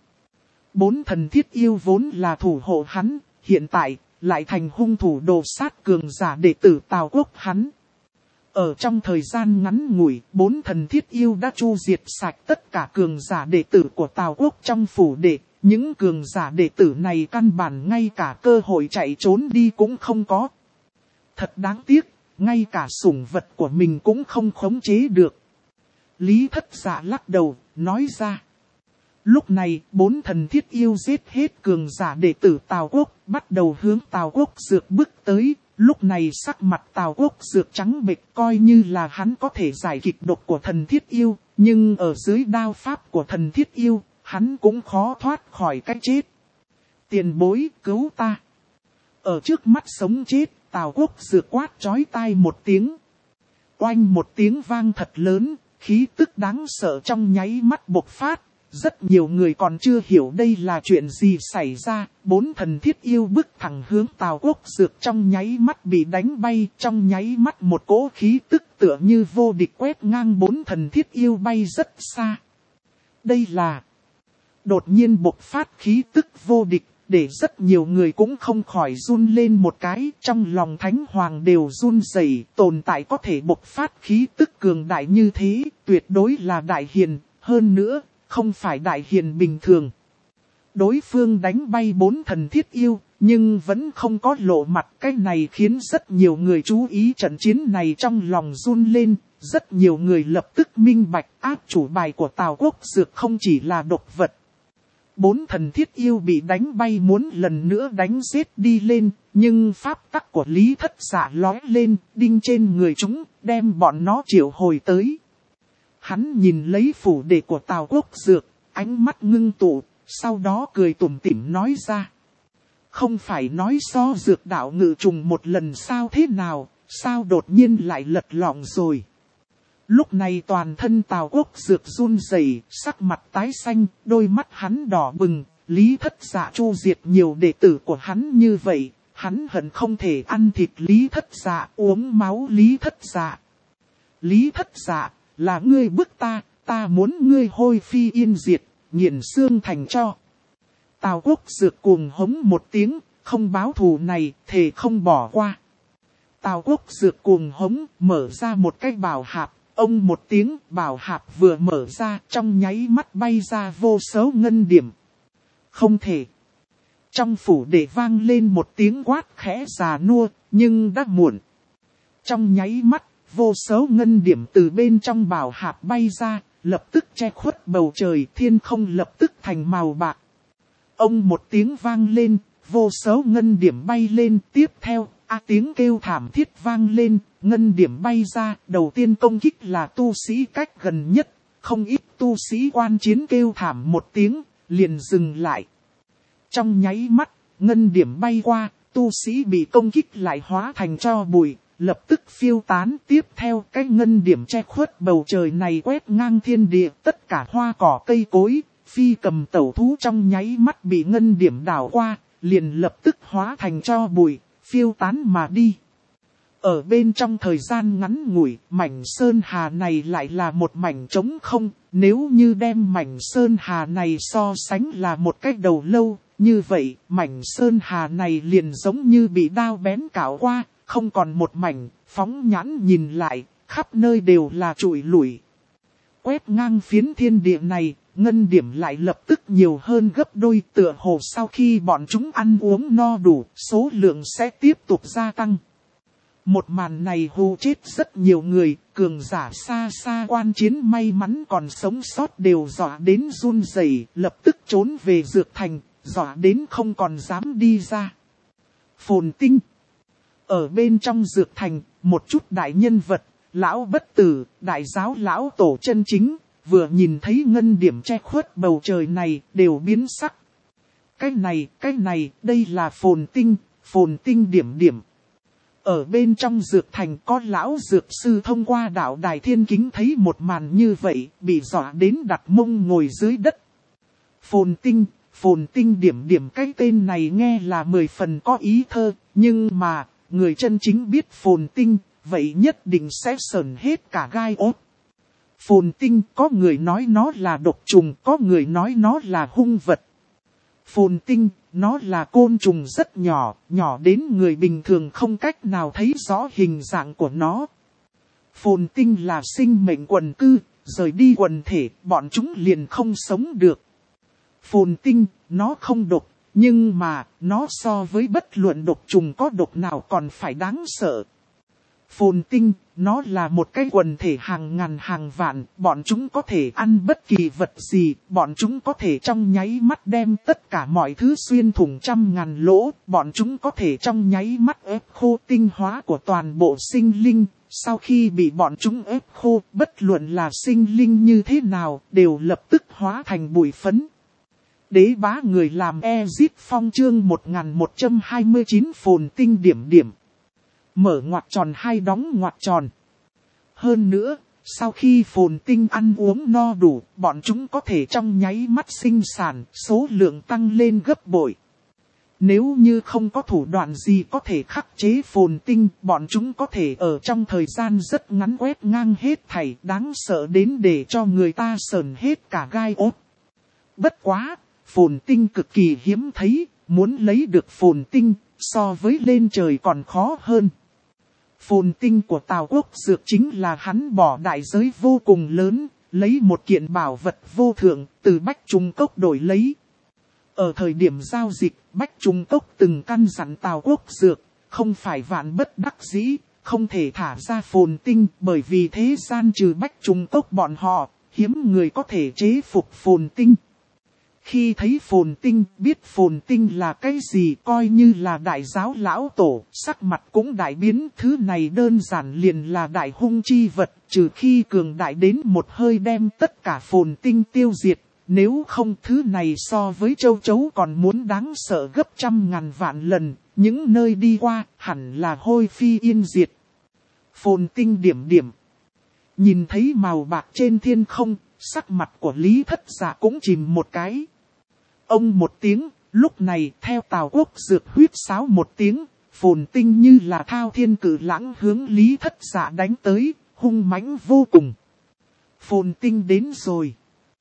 4 thần thiết yêu vốn là thủ hộ hắn, hiện tại lại thành hung thủ đồ sát cường giả đệ tử Tào Quốc hắn. Ở trong thời gian ngắn ngủi, 4 thần thiết yêu đã chu diệt sạch tất cả cường giả đệ tử của Tào Quốc trong phủ đệ. Những cường giả đệ tử này căn bản ngay cả cơ hội chạy trốn đi cũng không có. Thật đáng tiếc, ngay cả sủng vật của mình cũng không khống chế được. Lý Thất Dạ lắc đầu, nói ra. Lúc này, 4 thần thiết yêu giết hết cường giả đệ tử Tào Quốc, bắt đầu hướng Tào Quốc Dược bước tới. Lúc này sắc mặt Tào Quốc Dược trắng bệch, coi như là hắn có thể giải kịch độc của thần thiết yêu, nhưng ở dưới đao pháp của thần thiết yêu, hắn cũng khó thoát khỏi cái chết. Tiền bối, cứu ta. Ở trước mắt sống chết, Tào Quốc Dược quát chói tai một tiếng. Oanh một tiếng vang thật lớn, khí tức đáng sợ trong nháy mắt bộc phát. Rất nhiều người còn chưa hiểu đây là chuyện gì xảy ra, 4 thần thiết yêu bước thẳng hướng Tào Quốc Dược trong nháy mắt bị đánh bay, trong nháy mắt một cỗ khí tức tựa như vô địch quét ngang 4 thần thiết yêu bay rất xa. Đây là đột nhiên bộc phát khí tức vô địch, để rất nhiều người cũng không khỏi run lên một cái, trong lòng Thánh Hoàng đều run rẩy, tồn tại có thể bộc phát khí tức cường đại như thế, tuyệt đối là đại hiền, hơn nữa. Không phải đại hiền bình thường. Đối phương đánh bay 4 thần thiết yêu, nhưng vẫn không có lộ mặt. Cái này khiến rất nhiều người chú ý trận chiến này trong lòng run lên. Rất nhiều người lập tức minh bạch áp chủ bài của Tào Quốc Dược không chỉ là độc vật. 4 thần thiết yêu bị đánh bay muốn lần nữa đánh giết đi lên, nhưng pháp tắc của Lý Thất Dạ lóe lên, đinh trên người chúng, đem bọn nó triệu hồi tới. Hắn nhìn lấy phủ đệ của Tào Quốc Dược, ánh mắt ngưng tụ, sau đó cười tủm tỉm nói ra. Không phải nói so dược đạo ngự trùng một lần sao thế nào, sao đột nhiên lại lật lọng rồi. Lúc này toàn thân Tào Quốc Dược run rẩy, sắc mặt tái xanh, đôi mắt hắn đỏ bừng, Lý Thất Dạ chu diệt nhiều đệ tử của hắn như vậy, hắn hận không thể ăn thịt Lý Thất Dạ, uống máu Lý Thất Dạ. Lý Thất Dạ, là ngươi bức ta muốn ngươi hôi phi yên diệt, nghiền xương thành cho. Tào Quốc Dược cuồng hống một tiếng, không báo thù này, thề không bỏ qua. Tào Quốc Dược cuồng hống, mở ra một cái bảo hạp, ông một tiếng, bảo hạp vừa mở ra, trong nháy mắt bay ra vô số ngân điểm. Không thể. Trong phủ đệ vang lên một tiếng quát khẽ già nua, nhưng đã muộn. Trong nháy mắt, vô số ngân điểm từ bên trong bảo hạp bay ra, lập tức che khuất bầu trời, thiên không lập tức thành màu bạc. Ông một tiếng vang lên, vô số ngân điểm bay lên, tiếp theo, tiếng kêu thảm thiết vang lên, ngân điểm bay ra, đầu tiên công kích là tu sĩ cách gần nhất, không ít tu sĩ quan chiến kêu thảm một tiếng, liền dừng lại. Trong nháy mắt, ngân điểm bay qua, tu sĩ bị công kích lại hóa thành tro bụi. Lập tức phiêu tán, tiếp theo cái ngân điểm che khuất bầu trời này quét ngang thiên địa, tất cả hoa cỏ cây cối, phi cầm tẩu thú trong nháy mắt bị ngân điểm đảo qua, liền lập tức hóa thành tro bụi, phiêu tán mà đi. Ở bên trong thời gian ngắn ngủi, mảnh sơn hà này lại là một mảnh trống không, nếu như đem mảnh sơn hà này so sánh là một cái đầu lâu, như vậy mảnh sơn hà này liền giống như bị đao bén cạo qua. Không còn một mảnh, phóng nhãn nhìn lại, khắp nơi đều là trụi lủi. Quét ngang phiến thiên địa này, ngân điểm lại lập tức nhiều hơn gấp đôi, tựa hồ sau khi bọn chúng ăn uống no đủ, số lượng sẽ tiếp tục gia tăng. Một màn này hù chết rất nhiều người, cường giả xa xa quan chiến may mắn còn sống sót đều dọa đến run rẩy, lập tức trốn về dược thành, dọa đến không còn dám đi ra. Phồn Tinh. Ở bên trong dược thành, một chút đại nhân vật, Lão bất tử, đại giáo lão tổ chân chính, vừa nhìn thấy ngân điểm che khuất bầu trời này, đều biến sắc. Cái này, đây là phồn tinh điểm điểm. Ở bên trong dược thành có lão dược sư thông qua đạo đài thiên kính thấy một màn như vậy, bị dọa đến đặt mông ngồi dưới đất. Phồn tinh điểm điểm, cái tên này nghe là 10 phần có ý thơ, nhưng mà, người chân chính biết phồn tinh, vậy nhất định sẽ sởn hết cả gai ốt. Phồn tinh, có người nói nó là độc trùng, có người nói nó là hung vật. Phồn tinh, nó là côn trùng rất nhỏ, nhỏ đến người bình thường không cách nào thấy rõ hình dạng của nó. Phồn tinh là sinh mệnh quần cư, rời đi quần thể, bọn chúng liền không sống được. Phồn tinh, nó không độc, nhưng mà, nó so với bất luận độc trùng có độc nào còn phải đáng sợ. Phồn tinh, nó là một cái quần thể hàng ngàn hàng vạn, bọn chúng có thể ăn bất kỳ vật gì, bọn chúng có thể trong nháy mắt đem tất cả mọi thứ xuyên thủng trăm ngàn lỗ, bọn chúng có thể trong nháy mắt ép khô tinh hóa của toàn bộ sinh linh, sau khi bị bọn chúng ép khô, bất luận là sinh linh như thế nào, đều lập tức hóa thành bụi phấn. Đế bá người làm Ezit Phong chương 1129 phồn tinh điểm điểm. Mở ngoặc tròn hai đóng ngoặc tròn. Hơn nữa, sau khi phồn tinh ăn uống no đủ, bọn chúng có thể trong nháy mắt sinh sản, số lượng tăng lên gấp bội. Nếu như không có thủ đoạn gì có thể khắc chế phồn tinh, bọn chúng có thể ở trong thời gian rất ngắn quét ngang hết thảy, đáng sợ đến để cho người ta sởn hết cả gai ốt. Bất quá, phồn tinh cực kỳ hiếm thấy, muốn lấy được phồn tinh, so với lên trời còn khó hơn. Phồn tinh của Tào Quốc Dược chính là hắn bỏ đại giới vô cùng lớn, lấy một kiện bảo vật vô thượng, từ Bách Trung Cốc đổi lấy. Ở thời điểm giao dịch, Bách Trung Cốc từng căn dặn Tào Quốc Dược, không phải vạn bất đắc dĩ, không thể thả ra phồn tinh, bởi vì thế gian trừ Bách Trung Cốc bọn họ, hiếm người có thể chế phục phồn tinh. Khi thấy phồn tinh, biết phồn tinh là cái gì, coi như là đại giáo lão tổ, sắc mặt cũng đại biến. Thứ này đơn giản liền là đại hung chi vật, trừ khi cường đại đến một hơi đem tất cả phồn tinh tiêu diệt. Nếu không, thứ này so với châu chấu còn muốn đáng sợ gấp trăm ngàn vạn lần, những nơi đi qua hẳn là hôi phi yên diệt. Phồn tinh điểm điểm. Nhìn thấy màu bạc trên thiên không, sắc mặt của Lý Thất Dạ cũng chìm một cái. Ông một tiếng, lúc này theo Tào Quốc Dược huýt sáo một tiếng, phồn tinh như là thao thiên cự lãng hướng Lý Thất Dạ đánh tới, hung mãnh vô cùng. Phồn tinh đến rồi.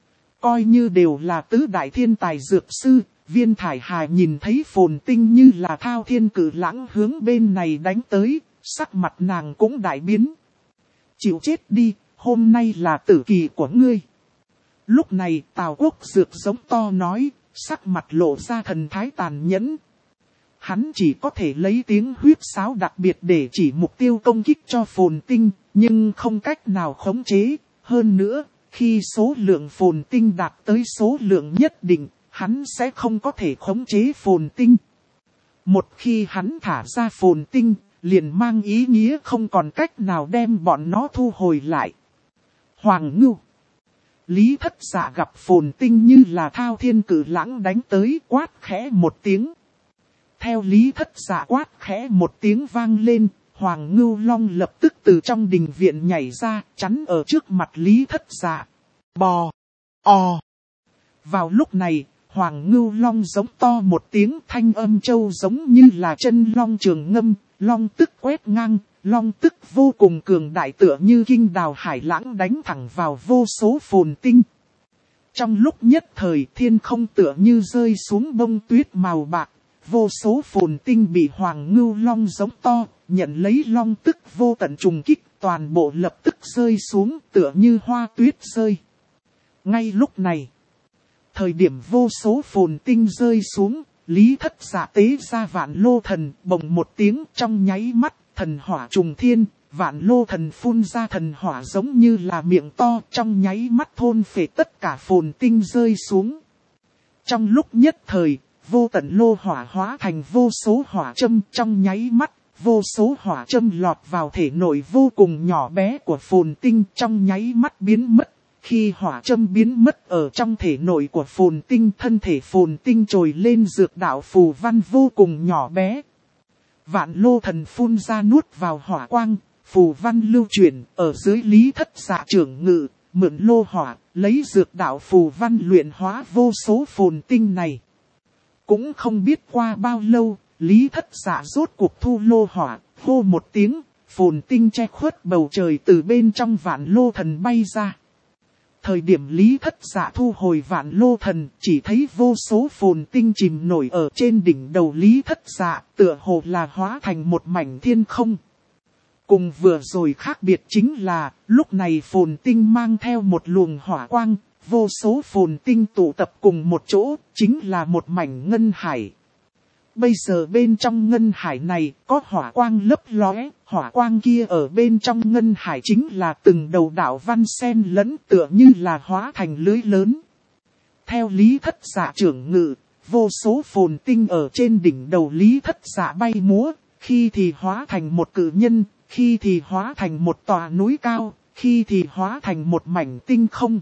Coi như đều là tứ đại thiên tài dược sư, Viên Thải Hà nhìn thấy phồn tinh như là thao thiên cự lãng hướng bên này đánh tới, sắc mặt nàng cũng đại biến. Chịu chết đi, hôm nay là tử kỳ của ngươi. Lúc này Tào Quốc Dược giống to nói, sắc mặt lộ ra thần thái tàn nhẫn. Hắn chỉ có thể lấy tiếng huýt sáo đặc biệt để chỉ mục tiêu công kích cho phồn tinh, nhưng không cách nào khống chế. Hơn nữa, khi số lượng phồn tinh đạt tới số lượng nhất định, hắn sẽ không có thể khống chế phồn tinh. Một khi hắn thả ra phồn tinh, liền mang ý nghĩa không còn cách nào đem bọn nó thu hồi lại. Hoàng Ngưu. Lý Thất Dạ gặp phồn tinh như là thao thiên cự lãng đánh tới, quát khẽ một tiếng. Theo Lý Thất Dạ quát khẽ một tiếng vang lên, Hoàng Ngưu Long lập tức từ trong đình viện nhảy ra, chắn ở trước mặt Lý Thất Dạ. Bò! O! Vào lúc này, Hoàng Ngưu Long giống to một tiếng, thanh âm châu giống như là chân long trường ngâm, long tức quét ngang. Long tức vô cùng cường đại tựa như kinh đào hải lãng đánh thẳng vào vô số phồn tinh. Trong lúc nhất thời thiên không tựa như rơi xuống bông tuyết màu bạc, vô số phồn tinh bị Hoàng Ngưu Long giống to, nhận lấy long tức vô tận trùng kích, toàn bộ lập tức rơi xuống tựa như hoa tuyết rơi. Ngay lúc này, thời điểm vô số phồn tinh rơi xuống, Lý Thất Dạ tế ra Vạn Lô Thần, bồng một tiếng trong nháy mắt. Thần hỏa trùng thiên, Vạn Lô Thần phun ra thần hỏa giống như là miệng to, trong nháy mắt thôn phệ tất cả phồn tinh rơi xuống. Trong lúc nhất thời, vô tận lô hỏa hóa thành vô số hỏa châm, trong nháy mắt, vô số hỏa châm lọt vào thể nội vô cùng nhỏ bé của Phồn Tinh trong nháy mắt biến mất. Khi hỏa châm biến mất ở trong thể nội của Phồn Tinh, thân thể Phồn Tinh trồi lên dược đạo phù văn vô cùng nhỏ bé. Vạn Lô Thần phun ra nuốt vào hỏa quang, phù văn lưu chuyển ở dưới Lý Thất Dạ trưởng ngự, mượn lô hỏa, lấy dược đạo phù văn luyện hóa vô số Phồn Tinh này. Cũng không biết qua bao lâu, Lý Thất Dạ rốt cuộc thu lô hỏa, hô một tiếng, Phồn Tinh che khuất bầu trời từ bên trong Vạn Lô Thần bay ra. Thời điểm Lý Thất Dạ thu hồi Vạn Lô Thần, chỉ thấy vô số Phồn Tinh chìm nổi ở trên đỉnh đầu Lý Thất Dạ, tựa hồ là hóa thành một mảnh thiên không. Cùng vừa rồi khác biệt chính là, lúc này Phồn Tinh mang theo một luồng hỏa quang, vô số Phồn Tinh tụ tập cùng một chỗ, chính là một mảnh ngân hải. Bây giờ bên trong ngân hải này có hỏa quang lấp lóe, hỏa quang kia ở bên trong ngân hải chính là từng đầu đạo văn xen lẫn tựa như là hóa thành lưới lớn. Theo Lý Thất Dạ trưởng ngự, vô số Phồn Tinh ở trên đỉnh đầu Lý Thất Dạ bay múa, khi thì hóa thành một cự nhân, khi thì hóa thành một tòa núi cao, khi thì hóa thành một mảnh tinh không.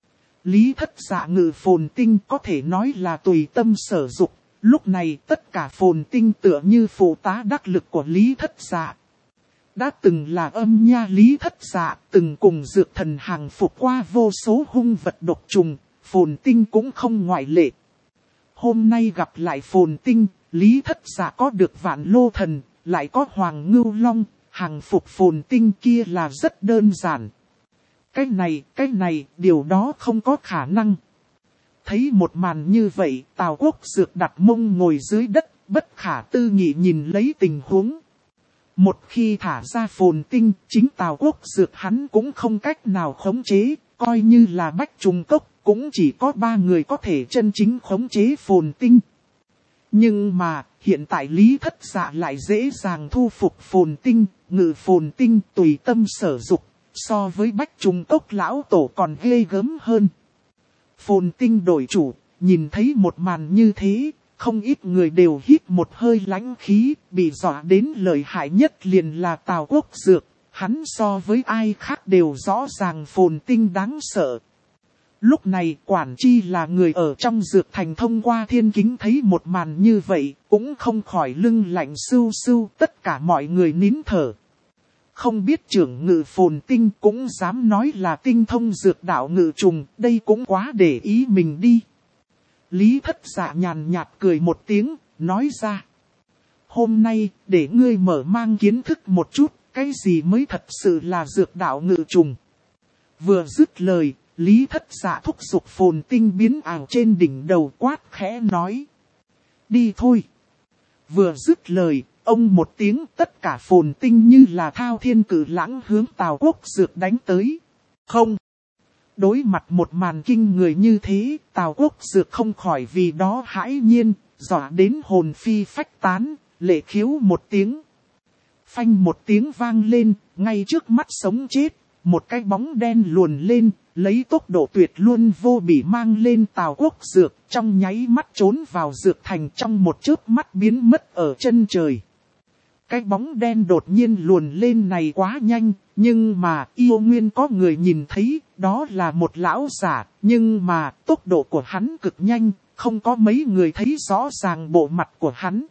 Lý Thất Dạ ngự Phồn Tinh có thể nói là tùy tâm sở dục. Lúc này tất cả Phồn Tinh tựa như phụ tá đắc lực của Lý Thất Dạ. Đã từng là âm nha Lý Thất Dạ, từng cùng dược thần hàng phục qua vô số hung vật độc trùng, Phồn Tinh cũng không ngoại lệ. Hôm nay gặp lại Phồn Tinh, Lý Thất Dạ có được Vạn Lô Thần, lại có Hoàng Ngưu Long, hàng phục Phồn Tinh kia là rất đơn giản. Cái này, điều đó không có khả năng. Thấy một màn như vậy, Tào Quốc Dược đặt mông ngồi dưới đất, bất khả tư nghị nhìn lấy tình huống. Một khi thả ra Phồn Tinh, chính Tào Quốc Dược hắn cũng không cách nào khống chế, coi như là Bách Trùng Cốc, cũng chỉ có 3 người có thể chân chính khống chế Phồn Tinh. Nhưng mà, hiện tại Lý Thất Dạ lại dễ dàng thu phục Phồn Tinh, ngự Phồn Tinh tùy tâm sở dục, so với Bách Trùng Cốc lão tổ còn ghê gớm hơn. Phồn Tinh đổi chủ, nhìn thấy một màn như thế, không ít người đều hít một hơi lãnh khí, bị dọa đến lợi hại nhất liền là Tào Quốc Dược, hắn so với ai khác đều rõ ràng Phồn Tinh đáng sợ. Lúc này quản chi là người ở trong dược thành thông qua thiên kính thấy một màn như vậy, cũng không khỏi lưng lạnh sưu sưu, tất cả mọi người nín thở. Không biết trưởng ngự Phồn Tinh cũng dám nói là tinh thông dược đạo ngự trùng, đây cũng quá để ý mình đi. Lý Thất Dạ nhàn nhạt cười một tiếng, nói ra. Hôm nay, để ngươi mở mang kiến thức một chút, cái gì mới thật sự là dược đạo ngự trùng. Vừa dứt lời, Lý Thất Dạ thúc giục Phồn Tinh biến ảo trên đỉnh đầu quát khẽ nói. Đi thôi. Vừa dứt lời, ông một tiếng tất cả Phồn Tinh như là thao thiên cử lãng hướng Tào Quốc Dược đánh tới. Không. Đối mặt một màn kinh người như thế, Tào Quốc Dược không khỏi vì đó hãi nhiên, dọa đến hồn phi phách tán, lệ khiếu một tiếng. Phanh một tiếng vang lên, ngay trước mắt sống chết, một cái bóng đen luồn lên, lấy tốc độ tuyệt luôn vô bỉ mang lên Tào Quốc Dược, trong nháy mắt trốn vào dược thành trong một chớp mắt biến mất ở chân trời. Cái bóng đen đột nhiên luồn lên này quá nhanh, nhưng mà yêu nguyên có người nhìn thấy, đó là một lão giả, nhưng mà tốc độ của hắn cực nhanh, không có mấy người thấy rõ ràng bộ mặt của hắn.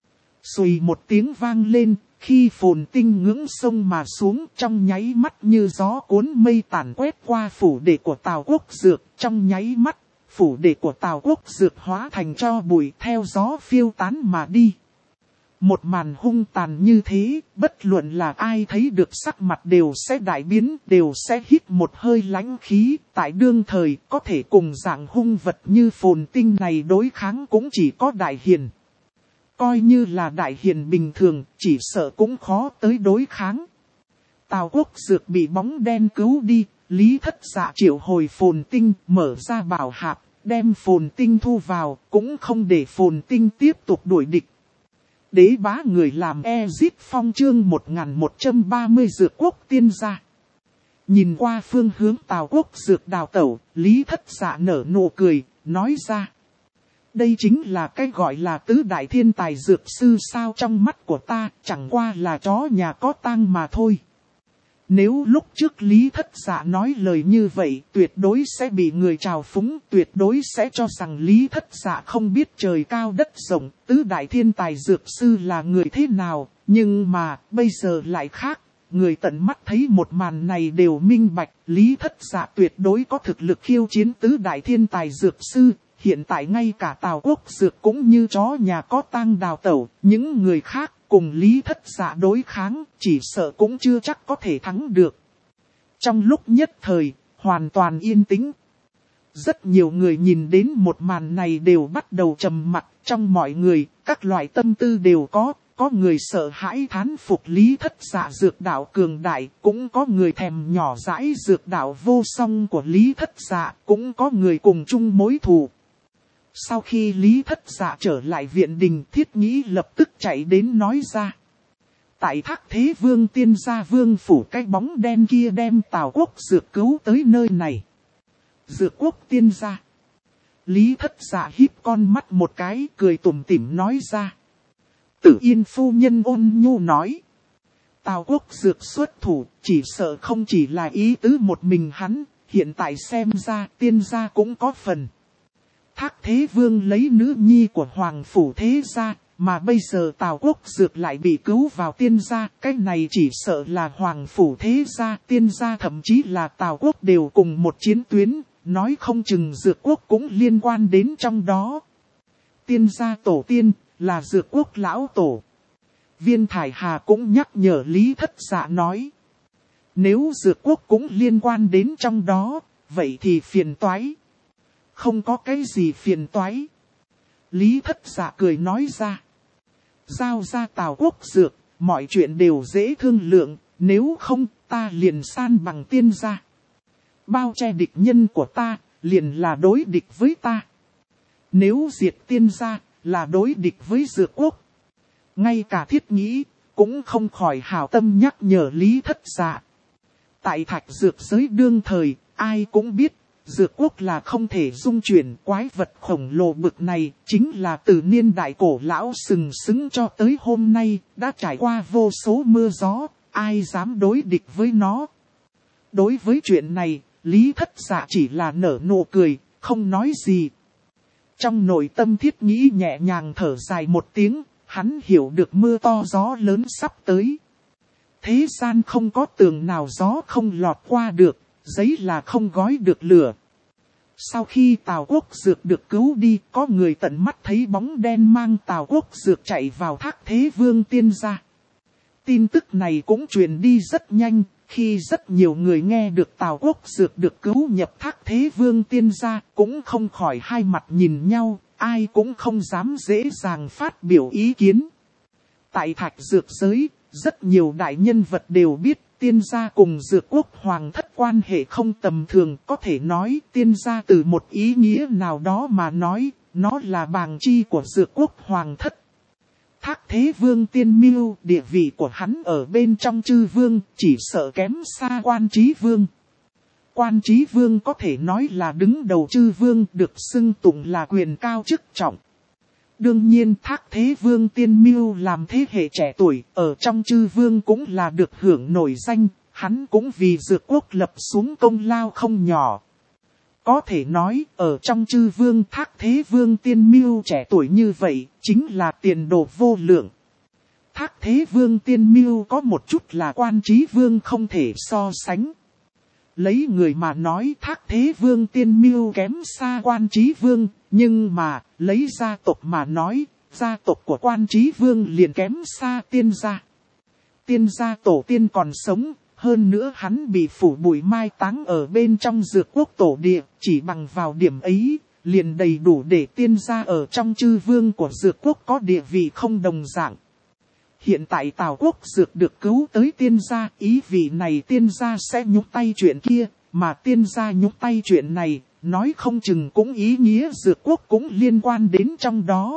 Xùy một tiếng vang lên, khi Phồn Tinh ngưỡng sông mà xuống trong nháy mắt như gió cuốn mây tản quét qua phủ đệ của Tào Quốc Dược, trong nháy mắt, phủ đệ của Tào Quốc Dược hóa thành tro bụi theo gió phiêu tán mà đi. Một màn hung tàn như thế, bất luận là ai thấy được sắc mặt đều sẽ đại biến, đều sẽ hít một hơi lãnh khí, tại đương thời có thể cùng dạng hung vật như Phồn Tinh này đối kháng cũng chỉ có đại hiền. Coi như là đại hiền bình thường, chỉ sợ cũng khó tới đối kháng. Tào Quốc Dược bị bóng đen cứu đi, Lý Thất Dạ triệu hồi Phồn Tinh, mở ra bảo hạp, đem Phồn Tinh thu vào, cũng không để Phồn Tinh tiếp tục đuổi địch. Đế bá người làm Ezit Phong chương 1130 Dược Quốc tiên gia. Nhìn qua phương hướng Tào Quốc Dược đào tẩu, Lý Thất Dạ nở nụ cười, nói ra. Đây chính là cái gọi là tứ đại thiên tài dược sư sao, trong mắt của ta chẳng qua là chó nhà có tang mà thôi. Nếu lúc trước Lý Thất Dạ nói lời như vậy, tuyệt đối sẽ bị người trào phúng, tuyệt đối sẽ cho rằng Lý Thất Dạ không biết trời cao đất rộng, tứ đại thiên tài dược sư là người thế nào, nhưng mà bây giờ lại khác. Người tận mắt thấy một màn này đều minh bạch, Lý Thất Dạ tuyệt đối có thực lực khiêu chiến tứ đại thiên tài dược sư. Hiện tại ngay cả Tào Quốc Dược cũng như chó nhà có tang đào tẩu, những người khác cùng Lý Thất Dạ đối kháng, chỉ sợ cũng chưa chắc có thể thắng được. Trong lúc nhất thời, hoàn toàn yên tĩnh. Rất nhiều người nhìn đến một màn này đều bắt đầu trầm mặc, trong mọi người, các loại tâm tư đều có người sợ hãi thán phục Lý Thất Dạ dược đạo cường đại, cũng có người thèm nhỏ dãi dược đạo vô song của Lý Thất Dạ, cũng có người cùng chung mối thù. Sau khi Lý Thất Dạ trở lại viện đình, Thiết Nghĩ lập tức chạy đến nói ra. Tại Thác Thế Vương Tiên gia vương phủ, cái bóng đen kia đem Tào Quốc Dược cứu tới nơi này. Dược Quốc Tiên gia. Lý Thất Dạ híp con mắt một cái, cười tủm tỉm nói ra. Tử Yên phu nhân ôn nhu nói. Tào Quốc Dược xuất thủ, chỉ sợ không chỉ là ý tứ một mình hắn, hiện tại xem ra Tiên gia cũng có phần. Thác Thế Vương lấy nữ nhi của Hoàng Phủ Thế gia, mà bây giờ Tào Quốc Dược lại bị cứu vào Tiên gia, cái này chỉ sợ là Hoàng Phủ Thế gia, Tiên gia thậm chí là Tào Quốc đều cùng một chiến tuyến, nói không chừng Dược Quốc cũng liên quan đến trong đó. Tiên gia tổ tiên, là Dược Quốc lão tổ. Viên Thải Hà cũng nhắc nhở Lý Thất Dạ nói. Nếu Dược Quốc cũng liên quan đến trong đó, vậy thì phiền toái. Không có cái gì phiền toái. Lý Thất Dạ cười nói ra. Giao ra Tào Quốc Dược, mọi chuyện đều dễ thương lượng, nếu không ta liền san bằng Tiên gia. Bao che địch nhân của ta, liền là đối địch với ta. Nếu diệt Tiên gia, là đối địch với Dược Quốc. Ngay cả Thiết Nghĩ, cũng không khỏi hảo tâm nhắc nhở Lý Thất Dạ. Tại Thạch Dược giới đương thời, ai cũng biết. Dược Quốc là không thể dung chuyển, quái vật khổng lồ bực này, chính là từ niên đại cổ lão sừng sững cho tới hôm nay, đã trải qua vô số mưa gió, ai dám đối địch với nó. Đối với chuyện này, Lý Thất Dạ chỉ là nở nụ cười, không nói gì. Trong nội tâm Thiết Nghĩ nhẹ nhàng thở dài một tiếng, hắn hiểu được mưa to gió lớn sắp tới. Thế gian không có tường nào gió không lọt qua được. Giấy là không gói được lửa. Sau khi Tào Quốc Dược được cứu đi, có người tận mắt thấy bóng đen mang Tào Quốc Dược chạy vào Thác Thế Vương Tiên gia. Tin tức này cũng truyền đi rất nhanh, khi rất nhiều người nghe được Tào Quốc Dược được cứu nhập Thác Thế Vương Tiên gia, cũng không khỏi hai mặt nhìn nhau, ai cũng không dám dễ dàng phát biểu ý kiến. Tại Thạch Dược giới, rất nhiều đại nhân vật đều biết. Tiên gia cùng Dược Quốc Hoàng thất quan hệ không tầm thường, có thể nói Tiên gia từ một ý nghĩa nào đó mà nói, nó là bàng chi của Dược Quốc Hoàng thất. Thác Thế Vương Tiên Mưu, địa vị của hắn ở bên trong chư vương, chỉ sợ kém xa Quan Chí Vương. Quan Chí Vương có thể nói là đứng đầu chư vương, được xưng tụng là quyền cao chức trọng. Đương nhiên Thác Thế Vương Tiên Mưu làm thế hệ trẻ tuổi, ở trong chư vương cũng là được hưởng nổi danh, hắn cũng vì Dược Quốc lập xuống công lao không nhỏ. Có thể nói, ở trong chư vương Thác Thế Vương Tiên Mưu trẻ tuổi như vậy, chính là tiền đồ vô lượng. Thác Thế Vương Tiên Mưu có một chút là Quan Chí Vương không thể so sánh. Lấy người mà nói Thác Thế Vương Tiên Mưu kém xa Quan Chí Vương, nhưng mà, lấy gia tộc mà nói, gia tộc của Quan Chí Vương liền kém xa Tiên gia. Tiên gia tổ tiên còn sống, hơn nữa hắn bị phủ bụi mai táng ở bên trong Dược Quốc tổ địa, chỉ bằng vào điểm ấy, liền đầy đủ để Tiên gia ở trong chư vương của Dược Quốc có địa vị không đồng dạng. Hiện tại Tào Quốc Dược được cứu tới Tiên gia, ý vị này Tiên gia sẽ nhúc tay chuyện kia, mà Tiên gia nhúc tay chuyện này, nói không chừng cũng ý nghĩa Dược Quốc cũng liên quan đến trong đó.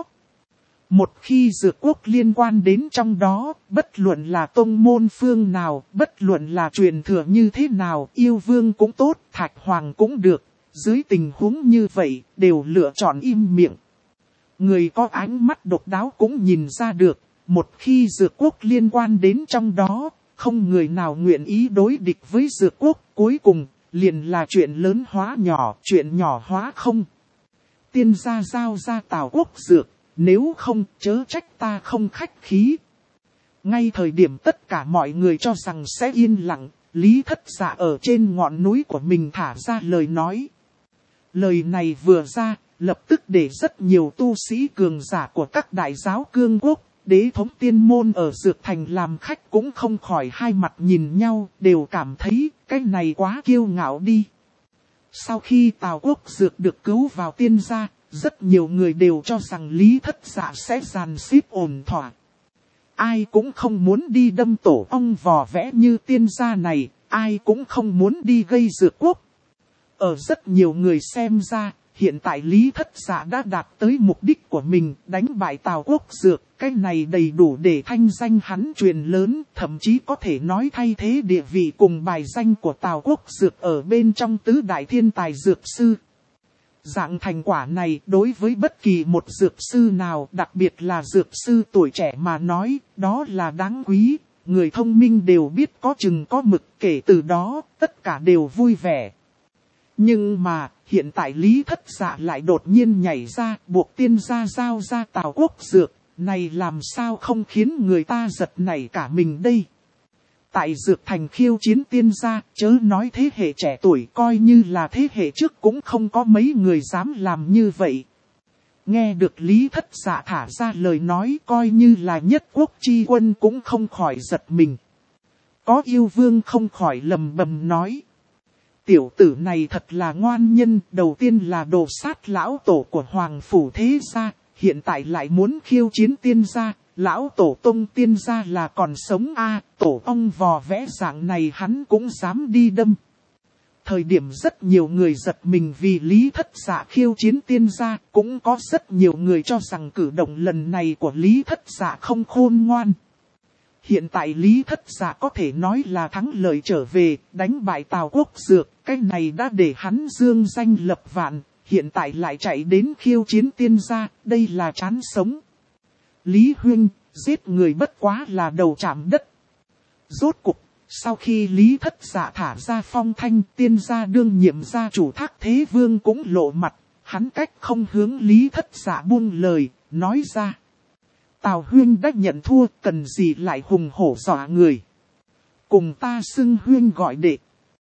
Một khi Dược Quốc liên quan đến trong đó, bất luận là tông môn phương nào, bất luận là truyền thừa như thế nào, Yêu Vương cũng tốt, Thạch Hoàng cũng được, dưới tình huống như vậy, đều lựa chọn im miệng. Người có ánh mắt độc đáo cũng nhìn ra được, một khi dược quốc liên quan đến trong đó, không người nào nguyện ý đối địch với dược quốc. Cuối cùng, liền là chuyện lớn hóa nhỏ, chuyện nhỏ hóa không. Tiên gia giao ra Tào quốc dược, nếu không chớ trách ta không khách khí. Ngay thời điểm tất cả mọi người cho rằng sẽ yên lặng, Lý Thất Dạ ở trên ngọn núi của mình thả ra lời nói. Lời này vừa ra, lập tức để rất nhiều tu sĩ cường giả của các đại giáo cương quốc, đế thống tiên môn ở Dược Thành làm khách cũng không khỏi hai mặt nhìn nhau, đều cảm thấy cái này quá kiêu ngạo đi. Sau khi Tào quốc dược được cứu vào tiên gia, rất nhiều người đều cho rằng Lý Thất Dạ sẽ dàn xếp ổn thỏa. Ai cũng không muốn đi đâm tổ ong vò vẽ như tiên gia này, ai cũng không muốn đi gây dược quốc. Ở rất nhiều người xem ra, hiện tại Lý Thất Dạ đã đạt tới mục đích của mình, đánh bại Tào quốc dược, cái này đầy đủ để thanh danh hắn truyền lớn, thậm chí có thể nói thay thế địa vị cùng bài danh của Tào quốc dược ở bên trong tứ đại thiên tài dược sư. Dạng thành quả này đối với bất kỳ một dược sư nào, đặc biệt là dược sư tuổi trẻ mà nói, đó là đáng quý, người thông minh đều biết có chừng có mực, kể từ đó, tất cả đều vui vẻ. Nhưng mà, hiện tại Lý Thất Dạ lại đột nhiên nhảy ra, buộc tiên gia giao ra Tào quốc dược, này làm sao không khiến người ta giật nảy cả mình đây. Tại Dược Thành khiêu chiến tiên gia, chớ nói thế hệ trẻ tuổi, coi như là thế hệ trước cũng không có mấy người dám làm như vậy. Nghe được Lý Thất Dạ thả ra lời nói, coi như là nhất quốc chi quân cũng không khỏi giật mình. Có yêu vương không khỏi lầm bầm nói. Tiểu tử này thật là ngoan nhân, đầu tiên là đồ sát lão tổ của Hoàng Phủ Thế Gia, hiện tại lại muốn khiêu chiến tiên gia, lão tổ tông tiên gia là còn sống tổ ong vò vẽ dạng này hắn cũng dám đi đâm. Thời điểm rất nhiều người giật mình vì Lý Thất Dạ khiêu chiến tiên gia, cũng có rất nhiều người cho rằng cử động lần này của Lý Thất Dạ không khôn ngoan. Hiện tại Lý Thất Dạ có thể nói là thắng lợi trở về, đánh bại Tào quốc dược, cái này đã để hắn dương danh lập vạn, hiện tại lại chạy đến khiêu chiến tiên gia, đây là chán sống. Lý huynh, giết người bất quá là đầu chạm đất. Rốt cục, sau khi Lý Thất Dạ thả ra phong thanh, tiên gia đương nhiệm gia chủ Thác Thế Vương cũng lộ mặt, hắn cách không hướng Lý Thất Dạ buông lời, nói ra. Tào huynh đã nhận thua, cần gì lại hùng hổ dọa người. Cùng ta xưng huynh gọi đệ.